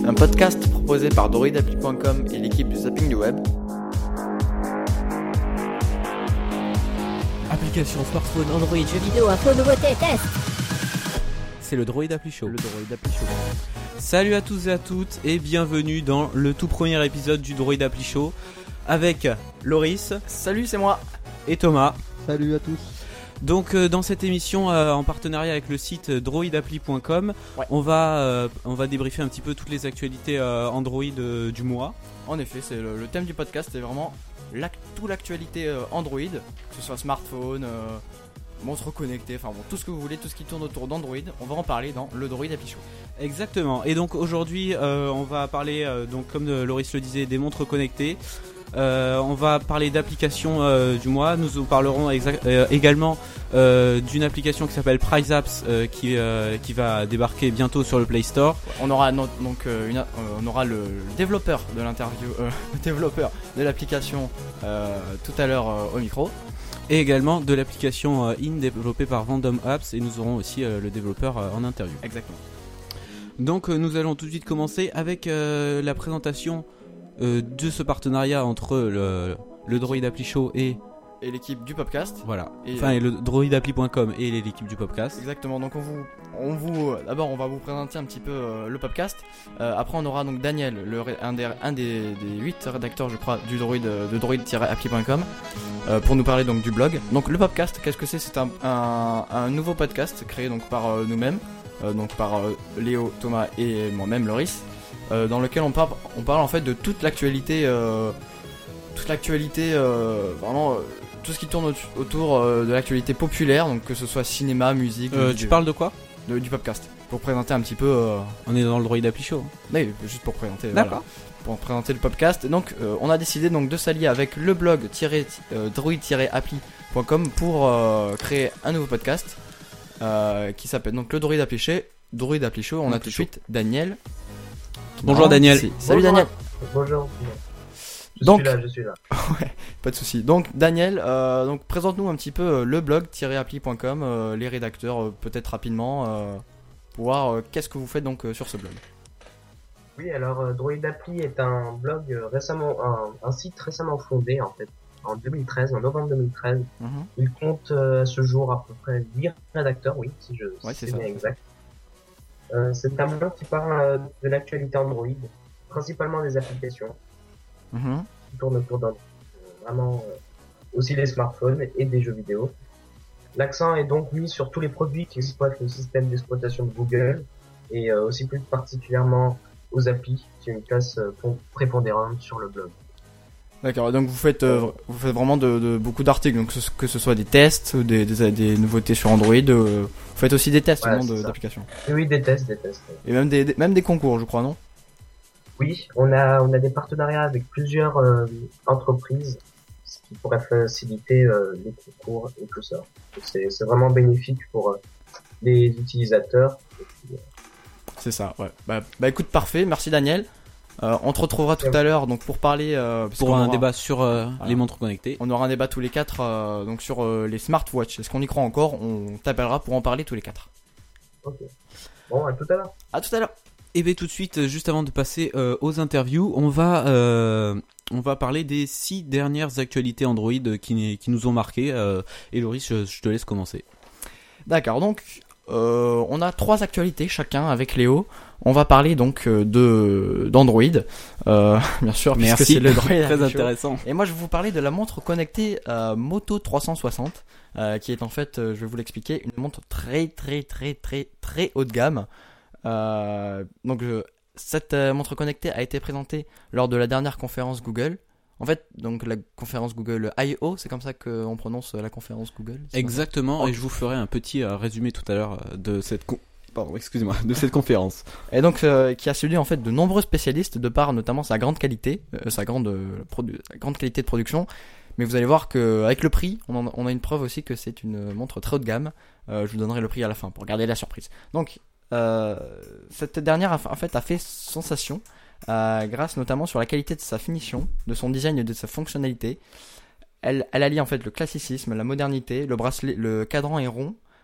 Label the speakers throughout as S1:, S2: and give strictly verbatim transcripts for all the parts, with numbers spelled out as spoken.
S1: un podcast proposé par droid appli point com et l'équipe du Zapping du Web.
S2: Application smartphone,
S3: Android, jeux vidéo, info, nouveautés, tests.
S2: c'est le Droid Appli Show.
S1: Le Droid Appli Show.
S2: Salut à tous et à toutes et bienvenue dans le tout premier épisode du Droid Appli Show avec Loris.
S1: Salut, c'est moi.
S2: Et Thomas.
S4: Salut à tous.
S2: Donc euh, dans cette émission euh, en partenariat avec le site euh, droid appli point com,
S1: ouais.
S2: on va euh, on va débriefer un petit peu toutes les actualités euh, Android euh, du mois.
S1: En effet, c'est le, le thème du podcast, c'est vraiment l'ac- toute l'actualité euh, Android, que ce soit smartphone, euh, montre connectée, enfin bon, tout ce que vous voulez, tout ce qui tourne autour d'Android, on va en parler dans le Droid Appli Show.
S2: Exactement. Et donc aujourd'hui, euh, on va parler, euh, donc comme euh, Loris le disait, des montres connectées. Euh, on va parler d'applications euh, du mois. Nous vous parlerons exa- euh, également euh, d'une application qui s'appelle Price Apps euh, qui euh, qui va débarquer bientôt sur le Play Store.
S1: On aura no- donc euh, une, euh, on aura le, le développeur de l'interview, euh, le développeur de l'application euh, tout à l'heure euh, au micro.
S2: Et également de l'application euh, In développée par Random Apps, et nous aurons aussi euh, le développeur euh, en interview.
S1: Exactement.
S2: Donc euh, nous allons tout de suite commencer avec euh, la présentation euh, de ce partenariat entre le, le Droid Appli Show et
S1: Et l'équipe du podcast.
S2: voilà,
S1: Et,
S2: enfin et le droid appli point com et l'équipe du podcast.
S1: Exactement. Donc on vous, on vous, d'abord on va vous présenter un petit peu euh, le podcast. Euh, après on aura donc Daniel, le, ré- un des, un des, des huit rédacteurs, je crois, du droid de droid appli point com, euh, pour nous parler donc du blog. Donc le podcast, qu'est-ce que c'est ? C'est un, un, un nouveau podcast créé donc par euh, nous-mêmes, euh, donc par euh, Léo, Thomas et moi-même, Loris, euh, dans lequel on parle, on parle en fait de toute l'actualité, euh, toute l'actualité, euh, vraiment. Euh, tout ce qui tourne au- autour euh, de l'actualité populaire, donc que ce soit cinéma, musique.
S2: Euh,
S1: jeux
S2: tu
S1: vidéo.
S2: parles de quoi ?
S1: De- du podcast, pour présenter un petit peu. Euh...
S2: On est dans le Droid Appli Show.
S1: Oui, juste pour présenter.
S2: D'accord.
S1: Voilà, pour présenter le podcast. Donc, euh, on a décidé donc de s'allier avec le blog euh, droid appli point com pour euh, créer un nouveau podcast euh, qui s'appelle donc le Droid Appli Show. Droid Appli Show. On a tout de suite Daniel.
S2: Bonjour
S1: Ah,
S2: Daniel.
S1: c'est- Salut
S5: Bonjour.
S1: Daniel.
S5: Bonjour. Je
S1: Donc-
S5: suis là, je suis là.
S1: Pas de souci. Donc Daniel, euh, donc présente-nous un petit peu euh, le blog appli point com, euh, les rédacteurs euh, peut-être rapidement euh, pour voir euh, qu'est-ce que vous faites donc euh, sur ce blog.
S5: Oui, alors euh, Droid Appli est un blog euh, récemment, un, un site récemment fondé en fait, en deux mille treize, en novembre deux mille treize.
S1: Mhm.
S5: Il compte euh, à ce jour à peu près huit rédacteurs, oui, si je
S1: Ouais,
S5: si
S1: c'est ça.
S5: bien exact. Euh, c'est un blog qui parle euh, de l'actualité Android, principalement des applications,
S1: Mhm.
S5: qui tournent autour d'un euh, vraiment euh, aussi les smartphones et des jeux vidéo. L'accent est donc mis sur tous les produits qui exploitent le système d'exploitation de Google et euh, aussi plus particulièrement aux applis, qui ont une place euh, pon- prépondérante sur le blog.
S1: D'accord. Donc vous faites, euh, vous faites vraiment de, de beaucoup d'articles, donc que ce, que ce soit des tests, ou des, des, des nouveautés sur Android. Euh, vous faites aussi des tests
S5: Ouais,
S1: vraiment,
S5: c'est
S1: de-
S5: ça.
S1: d'applications.
S5: Et oui, des tests, des tests.
S1: Et même des, des- même des concours, je crois, non ?
S5: Oui, on a on a des partenariats avec plusieurs euh, entreprises, ce qui pourrait faciliter euh, les concours et tout ça. Donc, C'est c'est vraiment bénéfique pour euh, les utilisateurs. Et puis, euh,
S1: C'est ça. Ouais. Bah, bah écoute, parfait. Merci Daniel. Euh, on te retrouvera tout à l'heure donc pour parler euh, parce
S2: Pour
S1: qu'on
S2: un
S1: aura-
S2: débat sur euh,
S1: Voilà.
S2: les montres connectées.
S1: On aura un débat tous les quatre euh, donc sur euh, les smartwatches. Est-ce qu'on y croit encore ? On t'appellera pour en parler tous les quatre.
S5: ok. Bon, à tout à l'heure.
S1: À tout à l'heure.
S2: Et bien tout de suite, euh, juste avant de passer euh, aux interviews, on va euh, on va parler des six dernières actualités Android euh, qui, qui nous ont marqué. Euh, et Loris, je, je te laisse commencer.
S1: D'accord. Donc euh, on a trois actualités chacun avec Léo. On va parler donc euh, de d'Android, euh, bien sûr, puisque
S2: Merci.
S1: c'est le Droid
S2: Très
S1: Appli Show.
S2: intéressant.
S1: Et moi, je vais vous parler de la montre connectée euh, Moto trois cent soixante, euh, qui est en fait, euh, je vais vous l'expliquer, une montre très très très très très haut de gamme. Euh, donc, je- cette euh, montre connectée a été présentée lors de la dernière conférence Google. En fait, donc la conférence Google I O, c'est comme ça qu'on prononce euh, la conférence Google. c'est
S2: Exactement. Et je vous ferai un petit euh, résumé tout à l'heure euh, de cette con- pardon, excusez-moi, de cette conférence.
S1: Et donc, euh, qui a séduit en fait de nombreux spécialistes de par notamment sa grande qualité, euh, sa grande euh, produ- sa grande qualité de production. Mais vous allez voir que avec le prix, on, en- on a une preuve aussi que c'est une montre très haut de gamme. Euh, je vous donnerai le prix à la fin pour garder la surprise. Donc, euh, cette dernière a, en fait a fait sensation euh, grâce notamment sur la qualité de sa finition, de son design et de sa fonctionnalité. Elle, elle allie en fait le classicisme, la modernité, le bracelet, le cadran est rond.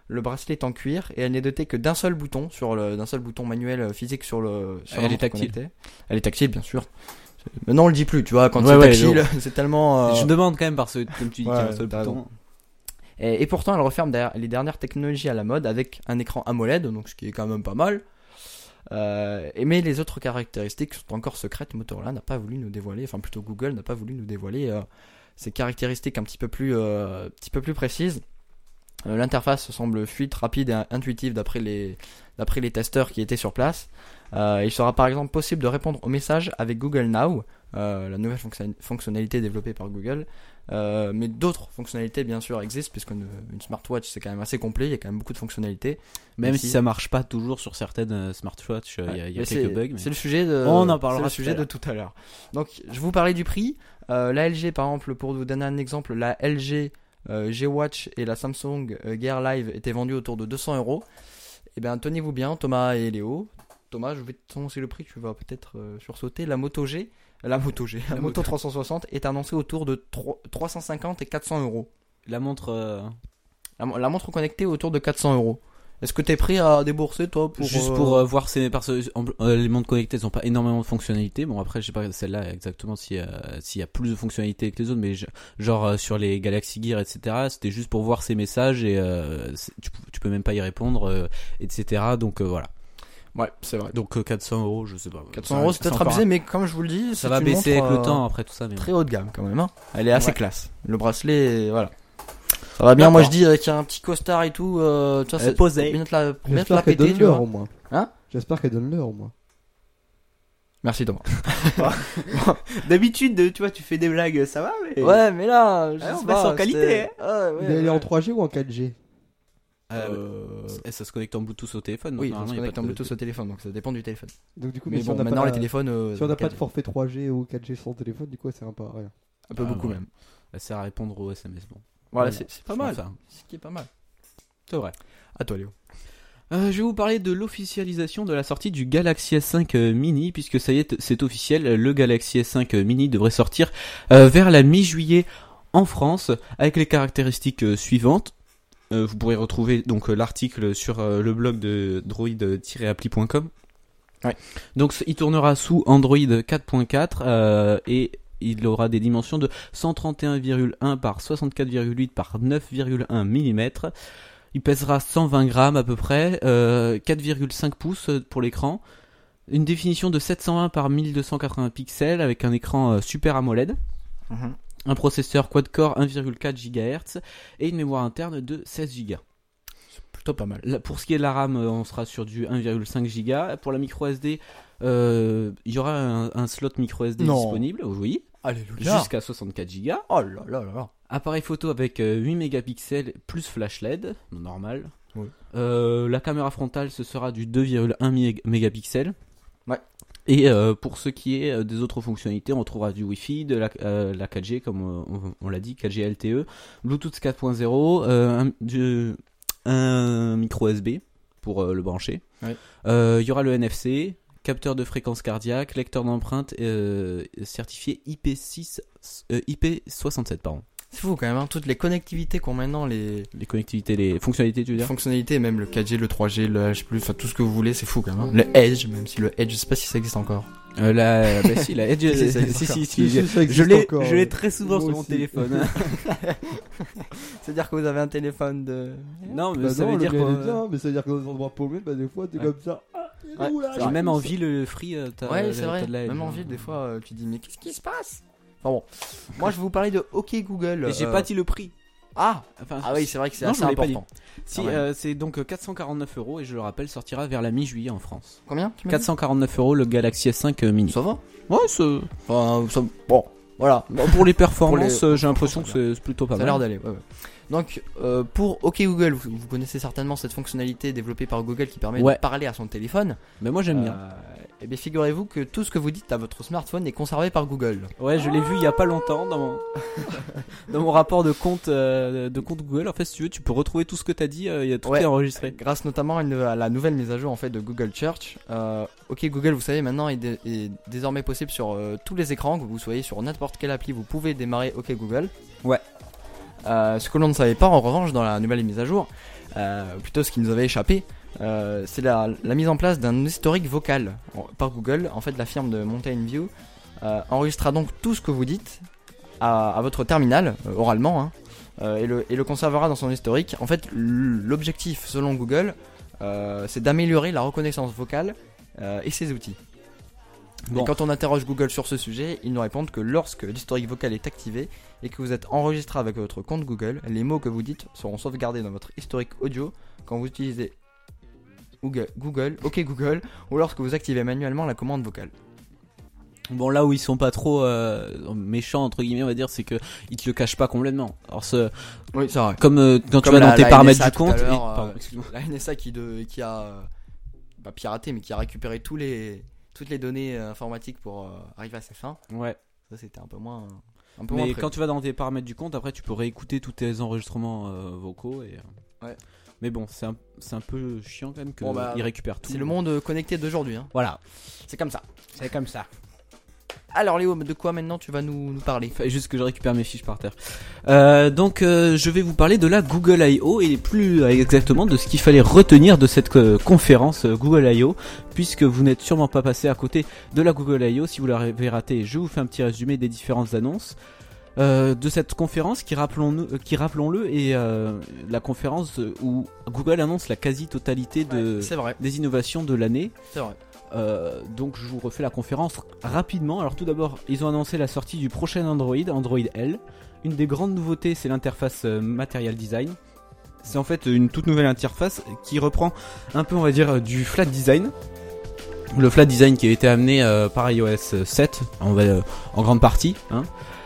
S1: Le bracelet est en cuir et elle n'est dotée que d'un seul bouton sur le, d'un seul bouton manuel euh, physique sur le. Sur
S2: Elle
S1: la
S2: est
S1: montre
S2: tactile.
S1: connectée. Elle est tactile, bien sûr. C'est- Maintenant on le dit plus, tu vois, quand
S2: Ouais,
S1: c'est
S2: ouais,
S1: tactile,
S2: non.
S1: c'est tellement. euh,
S2: Je demande quand même parce que comme tu dis,
S1: Ouais,
S2: qu'il y a un seul
S1: t'as
S2: bouton.
S1: raison. Et, et pourtant, elle referme derrière les dernières technologies à la mode avec un écran AMOLED, donc ce qui est quand même pas mal. Euh, et mais les autres caractéristiques sont encore secrètes. Motorola n'a pas voulu nous dévoiler, enfin plutôt Google n'a pas voulu nous dévoiler euh, ces caractéristiques un petit peu plus, euh, petit peu plus précises. Euh, l'interface semble fluide, rapide et intuitive d'après les, d'après les testeurs qui étaient sur place. Euh, il sera par exemple possible de répondre aux messages avec Google Now, euh, la nouvelle fonction- fonctionnalité développée par Google. Euh, mais d'autres fonctionnalités bien sûr existent, puisqu'une une smartwatch c'est quand même assez complet, il y a quand même beaucoup de fonctionnalités.
S2: Même
S1: Même
S2: si
S1: si-
S2: ça marche pas toujours sur certaines euh, smartwatches, il y a, il y a
S1: Mais
S2: quelques
S1: c'est-
S2: bugs. Mais...
S1: C'est le sujet de.
S2: On en parlera
S1: c'est le
S2: tout à
S1: sujet de
S2: l'heure.
S1: tout à l'heure. Donc, je vous parlais du prix. Euh, la L G, par exemple, pour vous donner un exemple, la L G euh, G-Watch et la Samsung euh, Gear Live étaient vendues autour de deux cents euros. Et bien, tenez-vous bien, Thomas et Léo. Thomas, je vais t'annoncer le prix, tu vas peut-être euh, sursauter. La Moto G, la Moto G, la,
S2: La
S1: Moto
S2: Moto.
S1: trois cent soixante est annoncée autour de trois- trois cent cinquante et quatre cents euros.
S2: La montre, euh,
S1: La, la montre connectée autour de quatre cents euros. Est-ce que t'es prêt à débourser, toi, pour.
S2: juste
S1: euh,
S2: pour euh, voir ces parce que en- euh, les montres connectées, elles ont pas énormément de fonctionnalités. Bon après, je sais pas celle-là exactement s'il y a, s'il y a plus de fonctionnalités que les autres, mais je- genre euh, sur les Galaxy Gear, et cetera. C'était juste pour voir ces messages et euh, c'est- tu, tu peux même pas y répondre, euh, et cetera. Donc euh, voilà.
S1: Ouais, c'est vrai.
S2: Donc euh, quatre cents euros, je sais pas.
S1: quatre cents euros, c'est peut-être abusé, mais comme je vous le dis,
S2: Ça
S1: c'est
S2: va
S1: une
S2: baisser
S1: montre,
S2: avec
S1: euh,
S2: le temps après tout ça. Mais
S1: Très haut de gamme quand même, hein. Elle est assez
S2: Ouais.
S1: classe. Le bracelet, voilà. Ça va bien, moi je
S2: D'accord.
S1: dis avec un petit costard et tout, euh, tu vois,
S2: Euh,
S1: c'est
S2: posé.
S1: pour bien te la, pour bien te
S4: J'espère
S1: la
S4: qu'elle
S1: péter,
S4: donne
S1: tu vois.
S4: l'heure au moins.
S1: Hein
S4: J'espère qu'elle donne l'heure au moins.
S1: Merci Thomas.
S2: D'habitude, tu vois, tu fais des blagues, ça va. Mais...
S1: Ouais, mais là, je
S2: Ah, on
S1: sais
S2: baisse
S1: pas,
S2: en qualité,
S1: c'était- Ah, ouais,
S4: Mais elle est
S1: ouais.
S4: en trois G ou en quatre G?
S2: Euh,
S1: Euh,
S2: ça- ça se connecte en Bluetooth au téléphone. donc
S1: Oui, on
S2: normalement,
S1: se
S2: il y a
S1: connecte
S2: pas
S1: en
S2: de-
S1: Bluetooth au téléphone, donc ça dépend du téléphone.
S4: Donc du coup,
S1: Mais
S4: si
S1: bon,
S4: on n'a
S1: maintenant
S4: pas,
S1: les téléphones. euh,
S4: si on n'a pas
S1: quatre
S4: de
S1: G.
S4: forfait trois G ou quatre G sur son téléphone, du coup, ça sert un peu à rien.
S1: Un peu
S2: Ah,
S1: beaucoup
S2: ouais.
S1: même.
S2: Ça sert à répondre aux S M S. Bon,
S1: Voilà,
S2: Bon,
S1: c'est c'est pas
S2: je
S1: mal.
S2: pense, hein.
S1: Ce qui est pas mal.
S2: C'est vrai.
S1: À toi Léo.
S2: Euh, je vais vous parler de l'officialisation de la sortie du Galaxy S cinq euh, Mini, puisque ça y est, c'est officiel, le Galaxy S cinq euh, Mini devrait sortir euh, vers la mi-juillet en France, avec les caractéristiques euh, suivantes. Euh, vous pourrez retrouver donc euh, l'article sur euh, le blog de droid tiret appli point com.
S1: Ouais.
S2: Donc il tournera sous Android quatre point quatre euh, et il aura des dimensions de cent trente et un virgule un par soixante-quatre virgule huit par neuf virgule un millimètres. Il pèsera cent vingt grammes à peu près, euh, quatre virgule cinq pouces pour l'écran, une définition de sept cent vingt par mille deux cent quatre-vingts pixels avec un écran euh, Super AMOLED, un processeur quad-core un virgule quatre gigahertz et une mémoire interne de seize gigas.
S1: Plutôt pas mal.
S2: Là, pour ce qui est de la RAM, euh, on sera sur du un virgule cinq giga. Pour la micro S D, euh, il y aura un, un slot micro S D
S1: Non.
S2: disponible, oui,
S1: Alléluia.
S2: jusqu'à soixante-quatre gigas.
S1: Oh là là là là.
S2: Appareil photo avec euh, huit mégapixels plus flash L E D, normal.
S1: Oui.
S2: Euh, la caméra frontale, ce sera du deux virgule un mé- mégapixels.
S1: Ouais.
S2: Et euh, pour ce qui est euh, des autres fonctionnalités, on trouvera du Wi-Fi, de la, euh, la quatre G, comme euh, on, on l'a dit, quatre G L T E, Bluetooth quatre point zéro, euh, un, du- un micro S B pour euh, le brancher.
S1: Ouais.
S2: Euh, Il y aura le N F C, capteur de fréquence cardiaque, lecteur d'empreintes euh, certifié I P six, euh, I P soixante-sept, pardon.
S1: C'est fou quand même, hein, toutes les connectivités qu'ont maintenant les,
S2: Les connectivités, les fonctionnalités, tu veux
S1: les
S2: dire?
S1: fonctionnalités, même le quatre G, le trois G, le H plus, enfin tout ce que vous voulez, c'est fou quand même. hein. Le Edge, même si le Edge, je sais pas si ça existe encore.
S2: Euh, la, bah si, la Edge,
S1: Si, si, ça
S2: si,
S1: existe
S2: si,
S1: encore.
S2: si,
S4: Si,
S2: je-
S4: si, ça
S2: je
S4: existe
S2: l'ai,
S4: encore,
S2: je l'ai
S4: ouais.
S2: très souvent
S4: Moi
S2: sur mon
S4: aussi.
S2: téléphone.
S1: C'est-à-dire que vous avez un téléphone de.
S2: Non, mais
S4: Bah
S2: ça
S4: non,
S2: veut
S4: le
S2: dire
S4: mien, il est
S2: que
S4: bien, mais ça veut dire que dans des endroits paumés, bah des fois t'es
S2: Ouais.
S4: comme ça. Ah, il est
S1: Ouais,
S4: où là
S1: c'est
S2: j'ai
S1: vrai.
S2: même en ville, le free, euh, t'as,
S1: Ouais,
S2: t'as
S1: c'est vrai.
S2: de la Edge,
S1: Même en
S2: hein.
S1: ville, des fois, euh, tu dis, mais qu'est-ce qui se passe? Enfin bon. Moi, je vais vous parler de OK Google.
S2: Et j'ai
S1: euh,
S2: pas dit le prix.
S1: Ah!
S2: Enfin,
S1: Ah oui, c'est vrai que c'est
S2: Non,
S1: assez
S2: je l'ai pas
S1: important.
S2: Si,
S1: Ah ouais.
S2: euh, c'est donc euh, quatre cent quarante-neuf euros et je le rappelle, sortira vers la mi-juillet en France.
S1: Combien? tu m'as dit
S2: quatre cent quarante-neuf euros le Galaxy S cinq euh, Mini.
S1: Ça va?
S2: Ouais, c'est...
S1: Enfin, ça- bon, voilà.
S2: Bon, pour les performances,
S1: Pour les-
S2: euh, j'ai l'impression que
S1: ça
S2: c'est c'est plutôt pas
S1: Ça a l'air
S2: mal.
S1: d'aller, ouais, ouais. Donc, euh, pour OK Google, vous, vous connaissez certainement cette fonctionnalité développée par Google qui permet
S2: Ouais.
S1: de parler à son téléphone.
S2: Mais moi j'aime bien.
S1: Euh, et bien, figurez-vous que tout ce que vous dites à votre smartphone est conservé par Google.
S2: Ouais, je l'ai vu il y a pas longtemps dans mon dans mon rapport de compte euh, de compte Google. En fait, si tu veux, tu peux retrouver tout ce que t'as dit. euh, Il y a tout
S1: Ouais.
S2: qui est enregistré.
S1: Grâce notamment à, une- à la nouvelle mise à jour en fait de Google Search. Euh, OK Google, vous savez maintenant est, dé- est désormais possible sur euh, tous les écrans, que vous soyez sur n'importe quelle appli, vous pouvez démarrer OK Google.
S2: Ouais.
S1: Euh, ce que l'on ne savait pas en revanche dans la nouvelle mise à jour, euh, plutôt ce qui nous avait échappé, euh, c'est la, la mise en place d'un historique vocal en- par Google. En fait, la firme de Mountain View euh, enregistrera donc tout ce que vous dites à, à votre terminal, euh, oralement, hein, euh, et, le, et le conservera dans son historique. En fait, l'objectif, selon Google, euh, c'est d'améliorer la reconnaissance vocale euh, et ses outils.
S2: Bon.
S1: Et quand on interroge Google sur ce sujet, ils nous répondent que lorsque l'historique vocal est activé et que vous êtes enregistré avec votre compte Google, les mots que vous dites seront sauvegardés dans votre historique audio quand vous utilisez Google, Google, OK Google, ou lorsque vous activez manuellement la commande vocale.
S2: Bon, là où ils sont pas trop euh, méchants entre guillemets, on va dire, c'est que ils te le cachent pas complètement. Alors ce,
S1: Oui, c'est vrai.
S2: comme euh, quand tu
S1: Comme
S2: vas
S1: la-
S2: dans tes
S1: la
S2: paramètres
S1: N S A
S2: du
S1: tout à
S2: compte, et-
S1: l'heure, euh,
S2: pardon, excuse-moi.
S1: La N S A qui, de, qui a euh, pas piraté, mais qui a récupéré tous les, toutes les données euh, informatiques pour euh, arriver à ses fins.
S2: Ouais.
S1: Ça, c'était un peu moins, un peu moins
S2: Mais
S1: près.
S2: quand tu vas dans tes paramètres du compte, après tu peux réécouter tous tes enregistrements euh, vocaux et. euh,
S1: Ouais.
S2: Mais bon, c'est un, c'est un peu chiant quand même qu'ils
S1: Bon, bah,
S2: récupèrent tout.
S1: C'est le monde connecté d'aujourd'hui, hein.
S2: Voilà,
S1: C'est comme ça.
S2: c'est comme ça.
S1: Alors Léo, de quoi maintenant tu vas nous, nous parler?
S2: Fallait juste que je récupère mes fiches par terre. Euh, donc euh, je vais vous parler de la Google I O et plus euh, exactement de ce qu'il fallait retenir de cette euh, conférence euh, Google I O, puisque vous n'êtes sûrement pas passé à côté de la Google I O. Si vous l'avez raté, je vous fais un petit résumé des différentes annonces euh, de cette conférence qui, rappelons-nous, euh, qui rappelons-le, est euh, la conférence où Google annonce la quasi-totalité de,
S1: C'est vrai,
S2: des innovations de l'année.
S1: c'est vrai.
S2: Euh, donc je vous refais la conférence rapidement. Alors tout d'abord, ils ont annoncé la sortie du prochain Android, Android L. Une des grandes nouveautés, c'est l'interface euh, Material Design. C'est en fait une toute nouvelle interface qui reprend un peu, on va dire, du flat design. Le flat design qui a été amené euh, par i O S sept, on va, euh, en grande partie. Hein.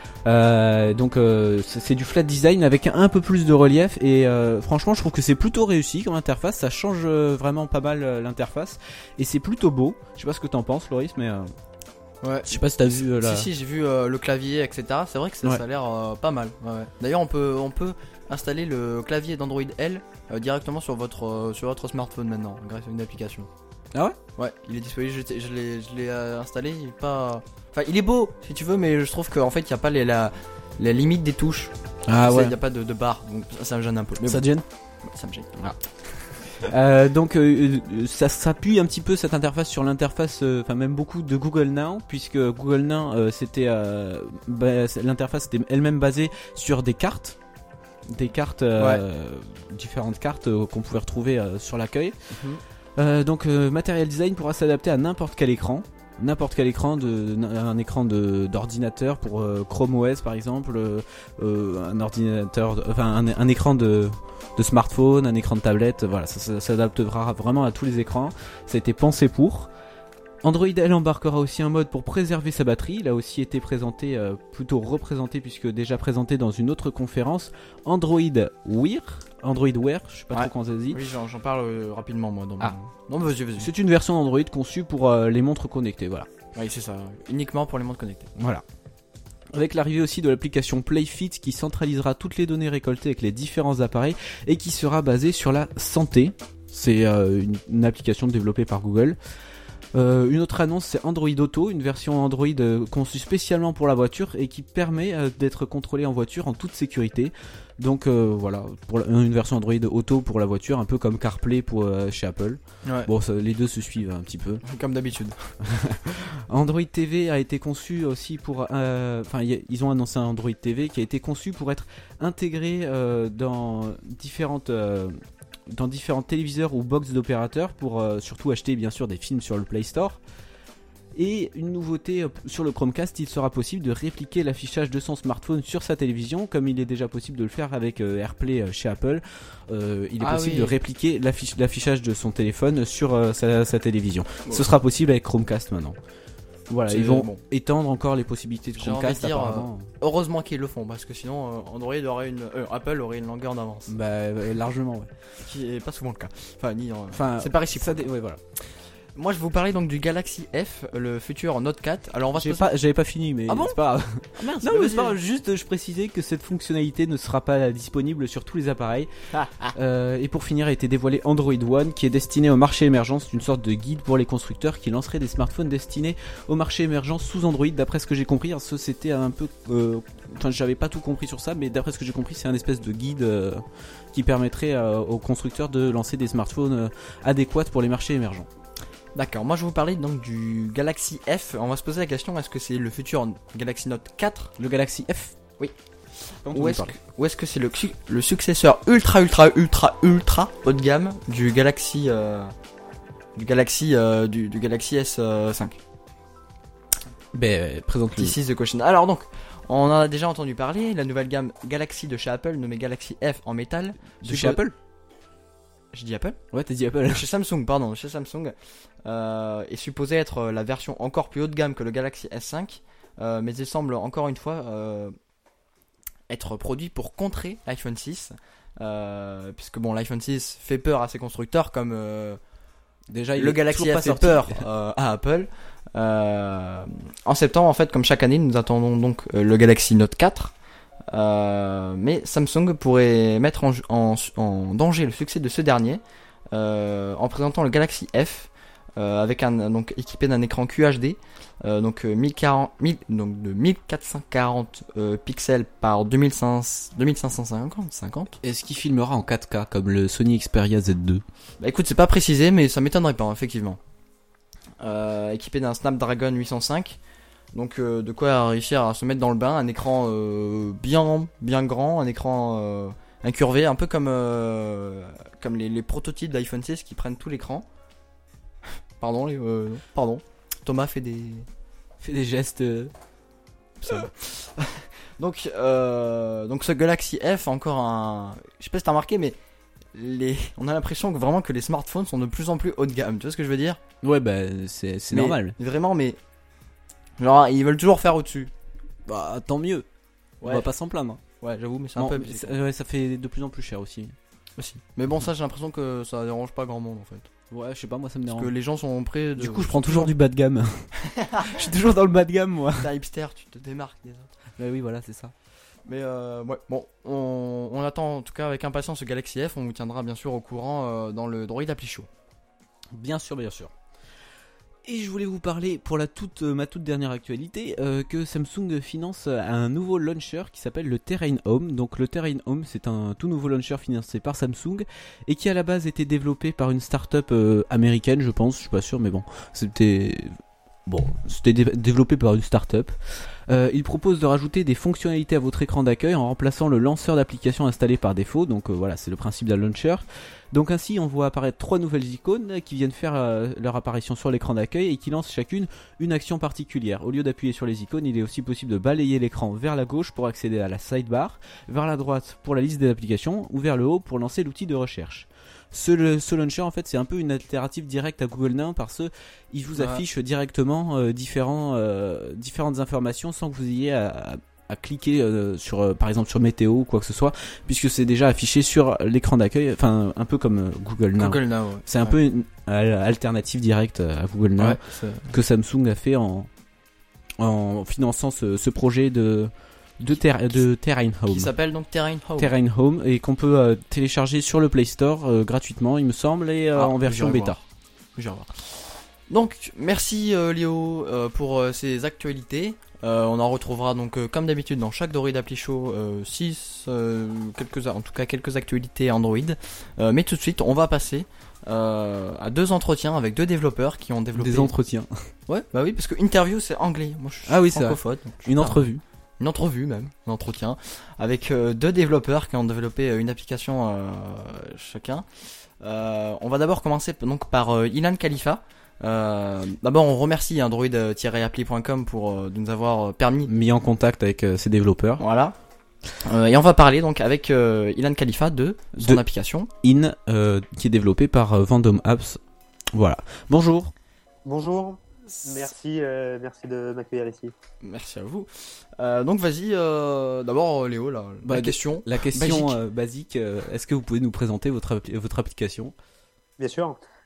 S2: Euh, donc euh, c'est c'est du flat design avec un peu plus de relief et euh, franchement je trouve que c'est plutôt réussi comme interface, ça change euh, vraiment pas mal euh, l'interface et c'est plutôt beau. Je sais pas ce que t'en penses Loris, mais euh,
S1: Ouais.
S2: je sais pas si t'as vu euh, la...
S1: Si si, j'ai vu euh, le clavier, et cetera. C'est vrai que ça,
S2: Ouais.
S1: ça a l'air euh, pas mal. Ouais, ouais. D'ailleurs, on peut on peut installer le clavier d'Android L euh, directement sur votre euh, sur votre smartphone maintenant, grâce à une application.
S2: Ah ouais?
S1: Ouais, il est disponible. Je, je l'ai je l'ai euh, installé. Il est pas. Enfin, il est beau si tu veux, mais je trouve qu'en fait, il y a pas les la la limite des touches.
S2: Ah
S1: Tu sais,
S2: ouais.
S1: Il y a pas de, de barre, donc ça, ça me gêne un peu. Mais
S2: Ça
S1: bon,
S2: te gêne?
S1: ça me gêne.
S2: Euh, donc euh, euh, ça s'appuie un petit peu cette interface sur l'interface, euh, enfin même beaucoup de Google Now, puisque Google Now euh, c'était euh, bah, c'est- l'interface était elle-même basée sur des cartes, des cartes, euh, différentes cartes euh, qu'on pouvait retrouver euh, sur l'accueil.
S1: Mhm.
S2: Euh, donc euh, Material Design pourra s'adapter à n'importe quel écran. N'importe quel écran, de, un écran de, d'ordinateur pour euh, Chrome O S par exemple, euh, euh, un ordinateur, de- enfin un, un écran de, de smartphone, un écran de tablette, voilà, ça, ça s'adaptera vraiment à tous les écrans. Ça a été pensé pour. Android L embarquera aussi un mode pour préserver sa batterie. Il a aussi été présenté, euh, plutôt représenté puisque déjà présenté dans une autre conférence. Android Wear, Android Wear, je sais pas
S1: Ouais.
S2: trop comment ça se dit.
S1: Oui, j'en j'en parle euh, rapidement moi. Dans mon-
S2: Ah.
S1: Non, mais vas-y, vas-y.
S2: C'est une version d'Android conçue pour euh, les montres connectées, voilà.
S1: Oui, c'est ça. Uniquement pour les montres connectées.
S2: Voilà. Avec l'arrivée aussi de l'application PlayFit qui centralisera toutes les données récoltées avec les différents appareils et qui sera basée sur la santé. C'est euh, une, une application développée par Google. Euh, une autre annonce, c'est Android Auto, une version Android euh, conçue spécialement pour la voiture et qui permet euh, d'être contrôlée en voiture en toute sécurité. Donc euh, voilà, pour la- une version Android Auto pour la voiture, un peu comme CarPlay pour euh, chez Apple.
S1: Ouais.
S2: Bon, ça, les deux se suivent un petit peu.
S1: Comme d'habitude.
S2: Android T V a été conçu aussi pour, euh, enfin y a- ils ont annoncé un Android T V qui a été conçu pour être intégré euh, dans différentes, euh, dans différents téléviseurs ou box d'opérateurs pour euh, surtout acheter bien sûr des films sur le Play Store. Et une nouveauté euh, sur le Chromecast, il sera possible de répliquer l'affichage de son smartphone sur sa télévision, comme il est déjà possible de le faire avec euh, AirPlay euh, chez Apple. Euh, il est
S1: Ah
S2: possible
S1: oui.
S2: de répliquer l'affiche- l'affichage de son téléphone sur euh, sa, sa télévision. Ce sera possible avec Chromecast maintenant. Voilà,
S1: C'est
S2: ils vont
S1: bon.
S2: étendre encore les possibilités de
S1: J'ai envie
S2: Chromecast
S1: de dire,
S2: apparemment.
S1: Heureusement qu'ils le font parce que sinon euh, Android aurait une, euh, Apple aurait une longueur d'avance,
S2: Bah euh, largement, ouais.
S1: qui est pas souvent le cas. Enfin, ni en-
S2: Enfin,
S1: c'est pas réciproque.
S2: ça dé- ouais, voilà.
S1: moi je vais vous parler donc du Galaxy F, le futur Note quatre. Alors on va se
S2: J'ai
S1: poser-
S2: pas, j'avais pas fini, mais
S1: Ah bon
S2: c'est pas grave.
S1: Ah, mince,
S2: Non,
S1: bah,
S2: mais
S1: vas-y,
S2: c'est pas grave,
S1: vas-y.
S2: juste je précisais que cette fonctionnalité ne sera pas disponible sur tous les appareils. Euh, et pour finir, a été dévoilé Android One, qui est destiné au marché émergent. C'est une sorte de guide pour les constructeurs qui lanceraient des smartphones destinés au marché émergent sous Android. D'après ce que j'ai compris, alors, ça, c'était un peu, euh, enfin j'avais pas tout compris sur ça, mais d'après ce que j'ai compris, c'est un espèce de guide euh, qui permettrait euh, aux constructeurs de lancer des smartphones euh, adéquats pour les marchés émergents.
S1: D'accord, moi je vais vous parler donc du Galaxy F. On va se poser la question, est-ce que c'est le futur Galaxy Note quatre
S2: Le Galaxy F.
S1: Oui.
S2: Dont on
S1: ou
S2: nous
S1: est-ce,
S2: parle.
S1: que, ou est-ce que c'est le, su- le successeur ultra ultra ultra ultra haut de gamme du Galaxy euh, du Galaxy euh, du, du Galaxy S cinq?
S2: Ben, présente-le.
S1: This is the question. Alors donc, on en a déjà entendu parler, la nouvelle gamme Galaxy de chez Apple nommée Galaxy F en métal.
S2: De
S1: Suppo-
S2: chez Apple.
S1: Je dis Apple
S2: Ouais, t'as dit Apple.
S1: Chez Samsung, pardon, chez Samsung, euh, est supposé être euh, la version encore plus haut de gamme que le Galaxy S cinq, euh, mais il semble encore une fois euh, être produit pour contrer l'iPhone six, euh, puisque bon, l'iPhone six fait peur à ses constructeurs comme euh,
S2: Déjà, il
S1: le
S2: est
S1: Galaxy
S2: toujours
S1: F
S2: pas
S1: fait
S2: sorti.
S1: peur euh, à Apple. Euh, en septembre, en fait, comme chaque année, nous attendons donc euh, le Galaxy Note quatre. Euh, mais Samsung pourrait mettre en, en, en danger le succès de ce dernier euh, en présentant le Galaxy F euh, avec un donc équipé d'un écran Q H D euh, donc, euh, mille quarante, mille, donc de mille quatre cent quarante euh, pixels par deux mille cinq cent cinquante.
S2: Est-ce qu'il filmera en quatre K comme le Sony Xperia Z deux?
S1: Bah écoute, c'est pas précisé, mais ça m'étonnerait pas, effectivement. Euh, équipé d'un Snapdragon huit cent cinq. Donc euh, de quoi réussir à se mettre dans le bain, un écran euh, bien bien grand, un écran euh, incurvé, un peu comme euh, comme les, les prototypes d'iPhone six qui prennent tout l'écran. Pardon, les, euh, pardon. Thomas fait des
S2: Fait des gestes. euh,
S1: donc euh, donc ce Galaxy F encore un, je sais pas si t'as remarqué, mais les on a l'impression que vraiment que les smartphones sont de plus en plus haut de gamme. Tu vois ce que je veux dire?
S2: Ouais, bah c'est c'est
S1: Mais
S2: normal.
S1: Vraiment, mais genre ils veulent toujours faire au-dessus.
S2: Bah tant mieux. On
S1: Ouais.
S2: va pas s'en plaindre.
S1: Ouais, j'avoue, mais c'est un
S2: Bon,
S1: peu
S2: mais ça, ouais, ça fait de plus en plus cher aussi.
S1: aussi. Mais bon, ça j'ai l'impression que ça dérange pas grand monde en fait.
S2: Ouais, je sais pas, moi ça me
S1: Parce
S2: dérange.
S1: que les gens sont prêts de...
S2: Du coup, je prends toujours du bas de gamme. Je suis toujours dans le bas de gamme, moi.
S1: T'es un hipster, tu te démarques des autres.
S2: Bah oui, voilà, c'est ça.
S1: Mais euh, ouais, bon, on, on attend en tout cas avec impatience ce Galaxy F. On vous tiendra bien sûr au courant euh, dans le Droid Appli Show.
S2: Bien sûr, bien sûr. Et je voulais vous parler pour la toute, euh, ma toute dernière actualité euh, que Samsung finance un nouveau launcher qui s'appelle le Terrain Home. Donc le Terrain Home, c'est un tout nouveau launcher financé par Samsung et qui à la base était développé par une start-up euh, américaine, je pense, je suis pas sûr, mais bon, c'était bon, c'était dé- développé par une start-up. Euh, il propose de rajouter des fonctionnalités à votre écran d'accueil en remplaçant le lanceur d'applications installé par défaut. Donc euh, voilà, c'est le principe d'un launcher. Donc ainsi, on voit apparaître trois nouvelles icônes qui viennent faire euh, leur apparition sur l'écran d'accueil et qui lancent chacune une action particulière. Au lieu d'appuyer sur les icônes, il est aussi possible de balayer l'écran vers la gauche pour accéder à la sidebar, vers la droite pour la liste des applications ou vers le haut pour lancer l'outil de recherche. Ce, le, ce launcher, en fait, c'est un peu une alternative directe à Google Now parce qu'il vous
S1: Ouais.
S2: affiche directement euh, différents, euh, différentes informations sans que vous ayez à, à, à cliquer euh, sur, euh, par exemple, sur météo ou quoi que ce soit, puisque c'est déjà affiché sur l'écran d'accueil, enfin, un peu comme euh, Google Now.
S1: Google Now, ouais.
S2: C'est un
S1: Ouais.
S2: peu une euh, alternative directe à Google Now
S1: Ouais, c'est-
S2: que Samsung a fait en, en finançant ce, ce projet de, de, ter- de Terrain Home.
S1: qui s'appelle donc Terrain Home.
S2: Terrain Home et qu'on peut euh, télécharger sur le Play Store euh, gratuitement, il me semble, et euh,
S1: Ah,
S2: en version
S1: j'irai
S2: bêta.
S1: voir. J'irai voir. Donc merci euh, Léo euh, pour euh, ces actualités. Euh, on en retrouvera donc euh, comme d'habitude dans chaque Droid Appli Show six, quelques, en tout cas quelques actualités Android. Euh, mais tout de suite on va passer euh, à deux entretiens avec deux développeurs qui ont développé.
S2: Des entretiens.
S1: Ouais, bah oui, parce que interview c'est anglais. Moi je suis
S2: Ah oui, c'est
S1: francophone. donc je
S2: Une
S1: parle-
S2: entrevue.
S1: Une entrevue même, un entretien avec euh, deux développeurs qui ont développé euh, une application euh, chacun. Euh, on va d'abord commencer donc par euh, Ilan Khalifa. Euh, d'abord on remercie android-appli point com pour euh, de nous avoir euh, permis.
S2: Mis en contact avec euh, ses développeurs.
S1: Voilà. Euh, et on va parler donc avec euh, Ilan Khalifa de son
S2: De-
S1: application.
S2: In, euh, qui est développé par euh, Vendom Apps. Voilà. Bonjour.
S6: Bonjour, merci, euh, merci de m'accueillir ici.
S1: Merci à vous. Euh, donc vas-y, euh, d'abord Léo, la,
S2: Bah,
S1: la
S2: de-
S1: question.
S2: La question
S1: Basique.
S2: euh, basique, euh, est-ce que vous pouvez nous présenter votre, appli- votre application?
S6: Bien sûr.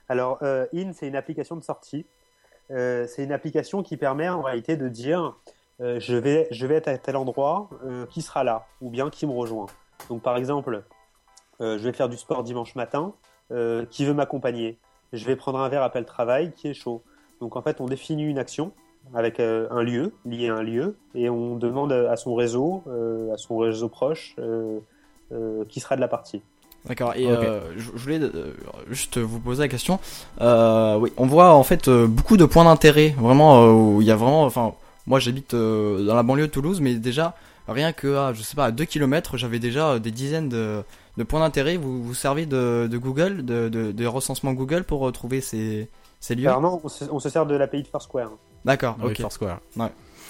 S6: Alors, euh, In, c'est une application de sortie. Euh, c'est une application qui permet en réalité de dire euh, je, vais, je vais être à tel endroit, euh, qui sera là, ou bien qui me rejoint. Donc, par exemple, euh, je vais faire du sport dimanche matin, euh, qui veut m'accompagner? Je vais prendre un verre après le travail, qui est chaud? Donc, en fait, on définit une action avec euh, un lieu, lié à un lieu, et on demande à son réseau, euh, à son réseau proche, euh, euh, qui sera de la partie.
S1: D'accord, et
S2: Ok.
S1: euh, je je voulais euh, juste vous poser la question. Euh, oui, on voit en fait euh, beaucoup de points d'intérêt, vraiment, euh, où il y a vraiment, enfin, moi j'habite euh, dans la banlieue de Toulouse, mais déjà, rien que à, je sais pas, à deux kilomètres, j'avais déjà euh, des dizaines de, de points d'intérêt. Vous vous servez de, de Google, de, de, de recensement Google pour euh, trouver ces, ces lieux?
S6: Alors non, on se, on se sert de l'A P I de Foursquare.
S1: D'accord,
S2: Oui,
S1: ok.
S2: Foursquare.
S1: Ouais.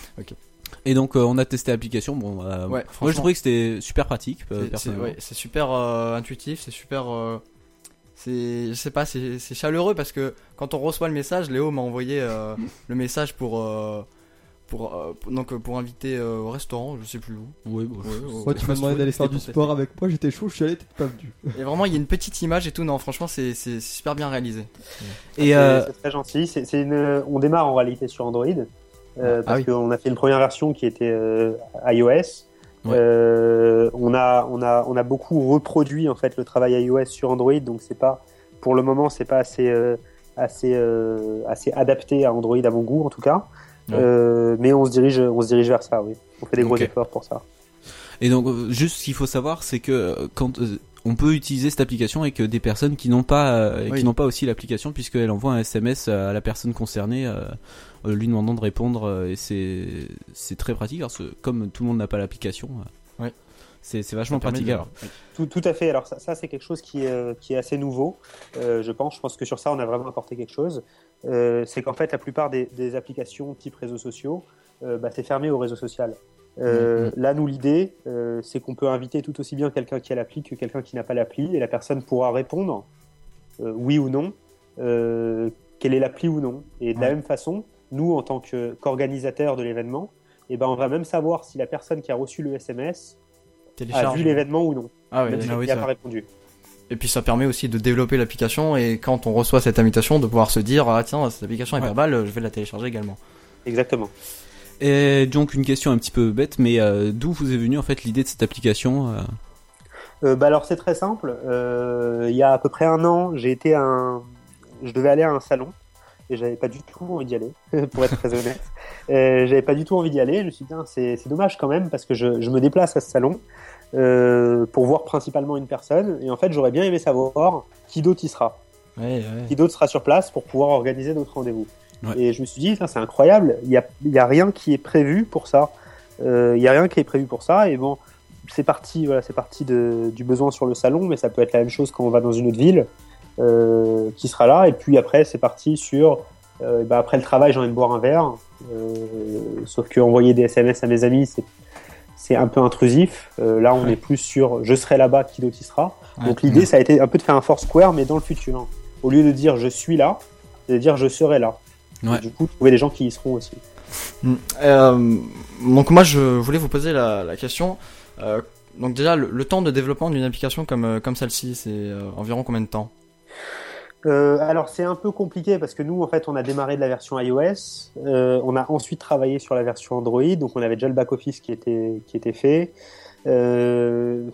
S2: Et donc, euh, on a testé l'application. Bon, euh,
S1: Ouais,
S2: moi, je
S1: franchement.
S2: trouvais que c'était super pratique, euh,
S1: C'est- C'est
S2: personnellement.
S1: ouais, c'est super euh, intuitif, c'est super. euh, c'est, je sais pas, c'est c'est chaleureux parce que quand on reçoit le message, Léo m'a envoyé euh, le message pour euh, pour euh, pour- donc euh, pour inviter euh, au restaurant, je sais plus où.
S2: Oui, bon,
S1: Ouais, au-
S4: Moi, tu
S1: au
S4: m'as demandé
S1: fast-food,
S4: d'aller faire
S1: c'était
S4: du
S1: pour
S4: sport avec moi, j'étais chaud, je suis allé, t'es pas venu.
S1: tester. Et vraiment, il y a une petite image et tout. Non, franchement, c'est c'est c'est super bien réalisé.
S2: Et
S6: C'est-
S2: euh,
S6: c'est très gentil. C'est, c'est une, on démarre en réalité sur Android euh,
S1: Ah
S6: parce
S1: oui.
S6: qu'on a fait une première version qui était euh, iOS.
S2: Ouais.
S6: Euh, on a, on a, on a beaucoup reproduit en fait le travail iOS sur Android, donc c'est pas, pour le moment, c'est pas assez, euh, assez, euh, assez adapté à Android à mon goût en tout cas.
S1: Ouais.
S6: Euh, mais on se dirige, on se dirige vers ça. Oui, on fait des gros
S2: Ok.
S6: efforts pour ça.
S2: Et donc, euh, juste ce qu'il faut savoir, c'est que euh, quand euh, on peut utiliser cette application avec euh, des personnes qui n'ont pas, euh,
S1: Oui.
S2: qui n'ont pas aussi l'application, puisqu'elle envoie un S M S à la personne concernée, euh, euh, lui demandant de répondre, euh, et c'est c'est très pratique, parce que comme tout le monde n'a pas l'application, euh,
S1: Oui.
S2: c'est c'est vachement
S1: Ça permet
S2: pratique.
S1: de-
S2: Alors,
S6: Tout, tout à fait. Alors ça, ça c'est quelque chose qui est, euh, qui est assez nouveau. Euh, je pense. Je pense que sur ça, on a vraiment apporté quelque chose. Euh, c'est qu'en fait, la plupart des, des applications type réseaux sociaux, euh, bah, c'est fermé au réseau social. Euh,
S2: Mhm.
S6: Là, nous, l'idée, euh, c'est qu'on peut inviter tout aussi bien quelqu'un qui a l'appli que quelqu'un qui n'a pas l'appli, et la personne pourra répondre euh, oui ou non, euh, quelle est l'appli ou non. Et de la
S1: Ouais.
S6: même façon, nous, en tant que- qu'organisateurs de l'événement, eh ben, on va même savoir si la personne qui a reçu le S M S a
S1: Télécharge.
S6: vu l'événement ou non,
S1: Ah oui,
S6: même
S1: ah
S6: si
S1: oui,
S6: il
S1: c'est
S6: n'a pas
S1: vrai.
S6: répondu.
S1: Et puis ça permet aussi de développer l'application et quand on reçoit cette invitation de pouvoir se dire ah tiens cette application est
S2: Ouais.
S1: pas mal, je vais la télécharger également.
S6: Exactement.
S2: et donc une question un petit peu bête, mais euh, d'où vous est venue en fait l'idée de cette application euh
S6: Euh, bah alors c'est très simple. Euh, il y a à peu près un an, j'ai été à un, je devais aller à un salon et j'avais pas du tout envie d'y aller, pour être très honnête. Euh, j'avais pas du tout envie d'y aller. Je me suis dit Tiens, c'est c'est dommage quand même parce que je, je me déplace à ce salon euh, pour voir principalement une personne et en fait j'aurais bien aimé savoir qui d'autre y sera,
S1: Ouais, ouais.
S6: qui d'autre sera sur place pour pouvoir organiser notre rendez-vous.
S2: Ouais.
S6: Et je me suis dit Tiens, c'est incroyable. Il y a il y a rien qui est prévu pour ça. Euh, Il y a rien qui est prévu pour ça et bon. C'est parti, voilà, c'est parti de, du besoin sur le salon, mais ça peut être la même chose quand on va dans une autre ville euh, qui sera là. Et puis après, c'est parti sur, euh, bah après le travail, j'ai envie de boire un verre. Euh, sauf que envoyer des S M S à mes amis, c'est c'est un peu intrusif. Euh, là, on
S1: Ouais.
S6: est plus sur, je serai là-bas, qui d'autre y sera.
S1: Ouais.
S6: Donc l'idée, ça a été un peu de faire un Foursquare, mais dans le futur. Au lieu de dire je suis là, c'est de dire je serai là.
S2: Ouais.
S6: Et du coup, trouver des gens qui y seront aussi.
S1: Mm. Euh, donc moi je voulais vous poser la, la question. Euh, donc déjà le, le temps de développement d'une application comme euh, comme celle-ci, c'est euh, environ combien de temps?
S6: Euh, alors c'est un peu compliqué parce que nous en fait on a démarré de la version iOS, euh, on a ensuite travaillé sur la version Android, donc on avait déjà le back office qui était qui était fait. Euh,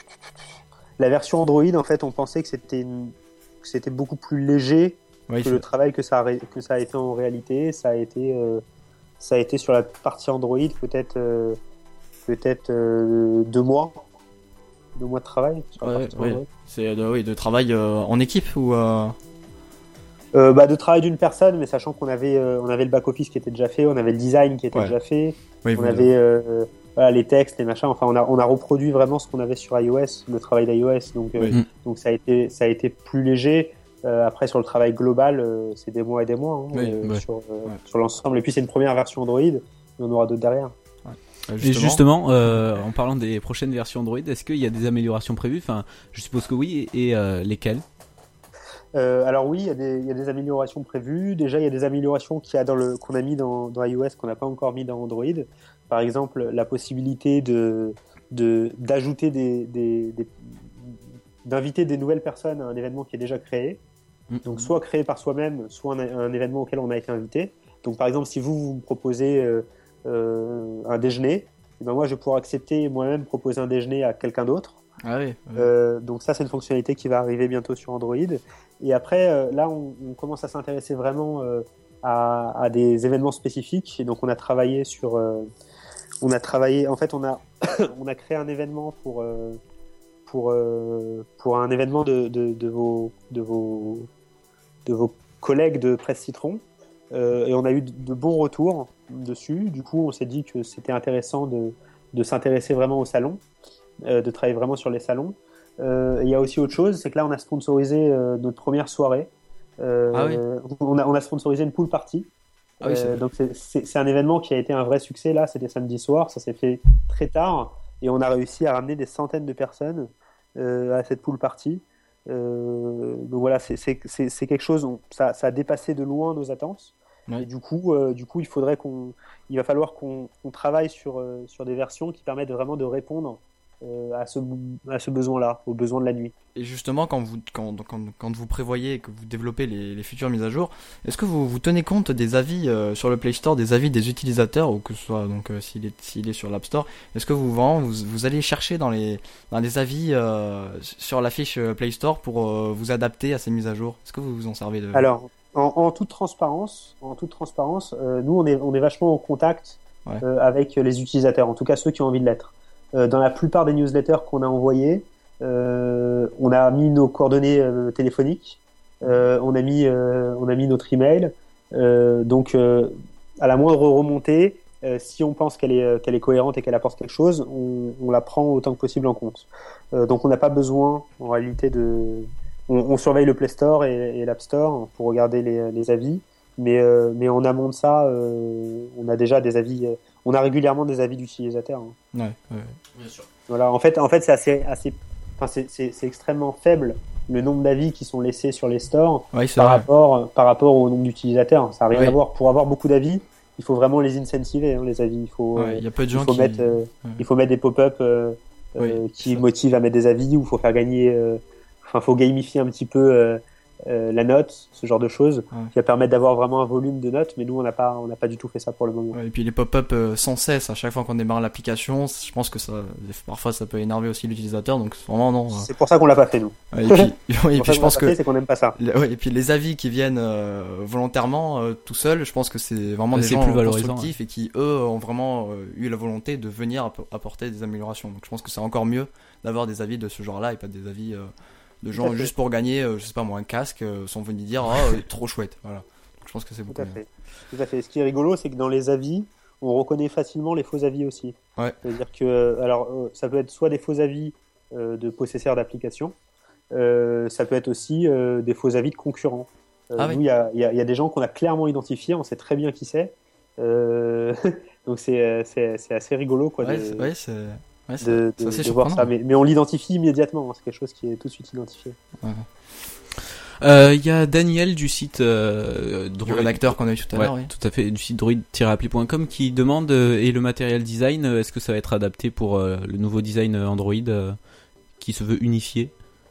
S6: la version Android en fait on pensait que c'était une- que c'était beaucoup plus léger
S1: Oui,
S6: que le travail que ça a, ré- que ça a été en réalité. Ça a été euh, ça a été sur la partie Android peut-être euh, peut-être euh, deux mois deux mois de travail sur la
S1: Ouais,
S6: partie
S1: ouais.
S6: Android.
S1: c'est de, oui, de travail euh, en équipe ou euh...
S6: Euh, bah, de travail d'une personne, mais sachant qu'on avait, euh, on avait le back-office qui était déjà fait, on avait le design qui était
S1: Ouais.
S6: déjà fait,
S1: oui,
S6: on
S1: vous-
S6: avait euh, voilà, les textes, les machins, enfin on a, on a reproduit vraiment ce qu'on avait sur iOS, le travail d'iOS, donc, euh,
S1: Oui.
S2: Mm.
S6: donc ça, a été, ça a été plus léger. Euh, après sur le travail global, euh, c'est des mois et des mois hein,
S1: Oui,
S6: euh,
S2: ouais.
S6: sur, euh,
S1: Ouais.
S6: sur l'ensemble. Et puis c'est une première version Android, mais on aura d'autres derrière.
S1: euh,
S2: Et justement, euh, en parlant des prochaines versions Android, est-ce qu'il y a des améliorations prévues? Enfin, je suppose que oui, et, et, euh, lesquelles?
S6: Euh, alors oui, il y, a des- il y a des améliorations prévues. Déjà, il y a des améliorations qu'il y a dans le, qu'on a mis dans, dans iOS qu'on n'a pas encore mis dans Android. Par exemple, la possibilité de, de d'ajouter des, des, des- d'inviter des nouvelles personnes à un événement qui est déjà créé.
S2: Mmh.
S6: Donc soit créé par soi-même, soit un, un événement auquel on a été invité. Donc par exemple, si vous vous me proposez euh, euh, un déjeuner, eh ben moi je pourrais accepter moi-même proposer un déjeuner à quelqu'un d'autre.
S1: Ah oui. oui.
S6: Euh, donc ça c'est une fonctionnalité qui va arriver bientôt sur Android. Et après euh, là on, on commence à s'intéresser vraiment euh, à, à des événements spécifiques. Et donc on a travaillé sur, euh, on a travaillé, en fait on a on a créé un événement pour euh, pour euh, pour un événement de, de, de vos de vos de vos collègues de Presse Citron. Euh, et on a eu de bons retours dessus. Du coup, on s'est dit que c'était intéressant de, de s'intéresser vraiment au salon, euh, de travailler vraiment sur les salons. Euh, et il y a aussi autre chose, c'est que là, on a sponsorisé euh, notre première soirée. Euh,
S1: Ah oui.
S6: on, a, on a sponsorisé une pool party.
S1: Ah oui, c'est
S6: Euh, donc c'est, c'est, c'est un événement qui a été un vrai succès. Là, c'était samedi soir, ça s'est fait très tard, et on a réussi à ramener des centaines de personnes euh, à cette pool party. Euh, donc voilà, c'est, c'est, c'est, c'est quelque chose, on, ça, ça a dépassé de loin nos attentes.
S1: Ouais.
S6: Et du coup, euh, du coup, il faudrait qu'on, il va falloir qu'on, qu'on travaille sur euh, sur des versions qui permettent vraiment de répondre euh, à ce à ce besoin-là, aux besoins de la nuit.
S1: Et justement, quand vous quand, quand, quand vous prévoyez et que vous développez les, les futures mises à jour, est-ce que vous, vous tenez compte des avis euh, sur le Play Store, des avis des utilisateurs, ou que ce soit donc euh, s'il est s'il est sur l'App Store, est-ce que vous vraiment, vous, vous allez chercher dans les dans les avis euh, sur la fiche Play Store pour euh, vous adapter à ces mises à jour? Est-ce que vous vous en servez de
S6: Alors, en, en toute transparence, en toute transparence, euh, nous on est on est vachement en contact
S1: Ouais.
S6: euh, avec les utilisateurs, en tout cas ceux qui ont envie de l'être. Euh, dans la plupart des newsletters qu'on a envoyés, euh, on a mis nos coordonnées euh, téléphoniques, euh, on a mis euh, on a mis notre email. Euh, donc euh, à la moindre remontée, euh, si on pense qu'elle est qu'elle est cohérente et qu'elle apporte quelque chose, on, on la prend autant que possible en compte. Euh, donc on n'a pas besoin en réalité de on, on surveille le Play Store et, et l'App Store pour regarder les, les avis, mais euh, mais en amont de ça, euh, on a déjà des avis, euh, on a régulièrement des avis d'utilisateurs. Hein.
S1: Ouais, ouais.
S2: Bien sûr.
S6: Voilà, en fait, en fait, c'est assez, assez, enfin, c'est, c'est, c'est extrêmement faible le nombre d'avis qui sont laissés sur les stores
S1: Ouais, c'est
S6: par
S1: vrai.
S6: rapport, par rapport au nombre d'utilisateurs. Ça n'a rien
S1: Oui.
S6: à voir. Pour avoir beaucoup d'avis, il faut vraiment les incentiver, hein, les avis. Il faut,
S1: Ouais, il y a peu de
S6: il
S1: gens
S6: faut
S1: qui
S6: mettre, euh,
S1: ouais.
S6: il faut mettre des pop-up euh,
S1: Oui,
S6: euh, qui
S1: ça.
S6: motivent à mettre des avis, ou faut faire gagner, euh, enfin, faut gamifier un petit peu euh, euh, la note, ce genre de choses,
S1: Ouais.
S6: qui va permettre d'avoir vraiment un volume de notes. Mais nous, on n'a pas, on n'a pas du tout fait ça pour le moment.
S1: Ouais, et puis les pop-up euh, sans cesse à chaque fois qu'on démarre l'application, je pense que ça parfois ça peut énerver aussi l'utilisateur, donc vraiment non.
S6: C'est pour ça qu'on l'a pas fait nous.
S1: Ouais, et puis, oui, et
S6: C'est pour
S1: puis
S6: ça
S1: je
S6: qu'on
S1: pense
S6: l'a pas
S1: que
S6: fait, c'est qu'on n'aime pas ça.
S1: Le- ouais, et puis les avis qui viennent euh, volontairement euh, tout seuls, je pense que c'est vraiment
S2: Ouais,
S1: des
S2: c'est
S1: gens
S2: plus valorisant,
S1: constructifs et qui eux ont vraiment euh, eu la volonté de venir app- apporter des améliorations. Donc je pense que c'est encore mieux d'avoir des avis de ce genre-là et pas des avis euh, de
S6: Tout
S1: gens
S6: à fait.
S1: juste pour gagner, euh, je sais pas moi, un casque, euh, sont venus dire oh euh, trop chouette. Voilà. Donc, je pense que c'est beaucoup
S6: Tout à
S1: mieux.
S6: fait. Tout à fait. Ce qui est rigolo, c'est que dans les avis, on reconnaît facilement les faux avis aussi.
S1: Ouais.
S6: C'est-à-dire que, euh, alors, euh, ça peut être soit des faux avis euh, de possesseurs d'applications, euh, ça peut être aussi euh, des faux avis de concurrents. Euh,
S1: Ah
S6: nous, il
S1: oui.
S6: y a, il y, a, il y a des gens qu'on a clairement identifiés, on sait très bien qui c'est. Euh, donc c'est, euh, c'est, c'est assez rigolo, quoi,
S1: Ouais,
S6: de,
S1: c'est, ouais, c'est, ouais, c'est,
S6: de,
S1: c'est
S6: de-
S1: assez
S6: de voir
S1: surprenant.
S6: ça. Mais, mais on l'identifie immédiatement. Hein. C'est quelque chose qui est tout de suite identifié.
S2: Il euh, y a Daniel du site euh,
S1: Du
S2: Droid-
S1: rédacteur qu'on a eu tout à
S2: Ouais,
S1: l'heure, oui.
S2: tout à fait, du site droid tiret appli point com qui demande euh, et le matériel design, euh, est-ce que ça va être adapté pour euh, le nouveau design euh, Android euh, qui se veut unifié?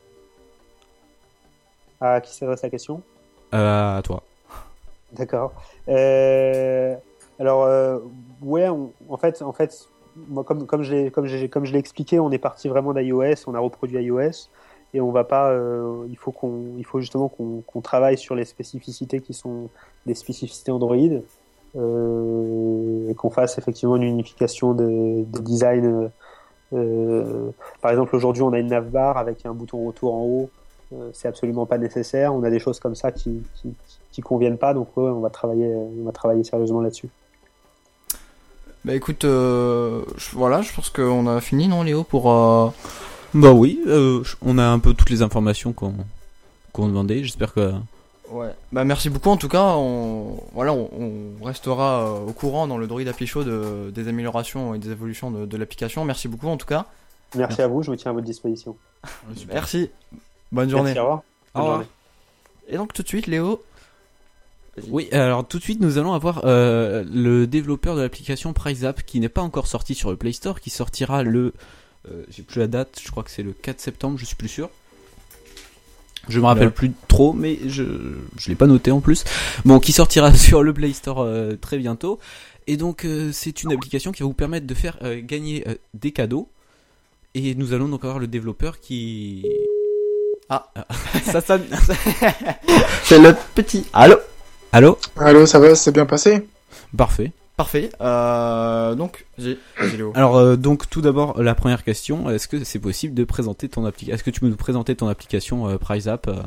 S6: À qui s'adresse la question?
S2: Euh, à toi.
S6: D'accord. Euh, alors, euh, ouais, on- en fait, en fait, moi, comme comme je l'ai comme j'ai comme je l'ai expliqué, on est parti vraiment d'iOS, on a reproduit iOS, et on va pas. Euh, il faut qu'on, il faut justement qu'on qu'on travaille sur les spécificités qui sont des spécificités Android, euh, et qu'on fasse effectivement une unification de, de design. Euh, par exemple, aujourd'hui, on a une navbar avec un bouton retour en haut. Euh, c'est absolument pas nécessaire. On a des choses comme ça qui qui, qui conviennent pas, donc ouais, on va travailler, on va travailler sérieusement là-dessus.
S1: Bah écoute, euh, je- voilà, je pense qu'on a fini, non Léo, pour... Euh...
S2: Bah oui, euh, on a un peu toutes les informations qu'on qu'on demandait, j'espère que...
S1: Ouais. Bah merci beaucoup en tout cas. On voilà, on, on restera euh, au courant dans le Droid Appli Show de, des améliorations et des évolutions de, de l'application. Merci beaucoup en tout cas.
S6: Merci à vous, je me tiens à votre disposition.
S1: Merci. Bonne journée.
S6: Merci, au revoir. Bonne
S2: Au revoir.
S6: journée.
S1: Et donc tout de suite Léo.
S2: Oui, alors tout de suite nous allons avoir euh, le développeur de l'application PriceApp qui n'est pas encore sorti sur le Play Store, qui sortira le... Euh, j'ai plus la date, je crois que c'est le quatre septembre, je suis plus sûr. Je me rappelle
S1: Ouais.
S2: plus trop, mais je je l'ai pas noté en plus. Bon, qui sortira sur le Play Store euh, très bientôt. Et donc euh, c'est une application qui va vous permettre de faire euh, gagner euh, des cadeaux. Et nous allons donc avoir le développeur qui
S1: Ah.
S2: ça ça
S1: C'est le petit. Allô.
S2: Allô.
S7: Allô, ça va, c'est bien passé?
S2: Parfait.
S1: Parfait. Euh, donc j'ai. j'ai Léo.
S2: Alors euh, donc tout d'abord la première question, est-ce que c'est possible de présenter ton application? Est-ce que tu peux nous présenter ton application euh, PrizeApp euh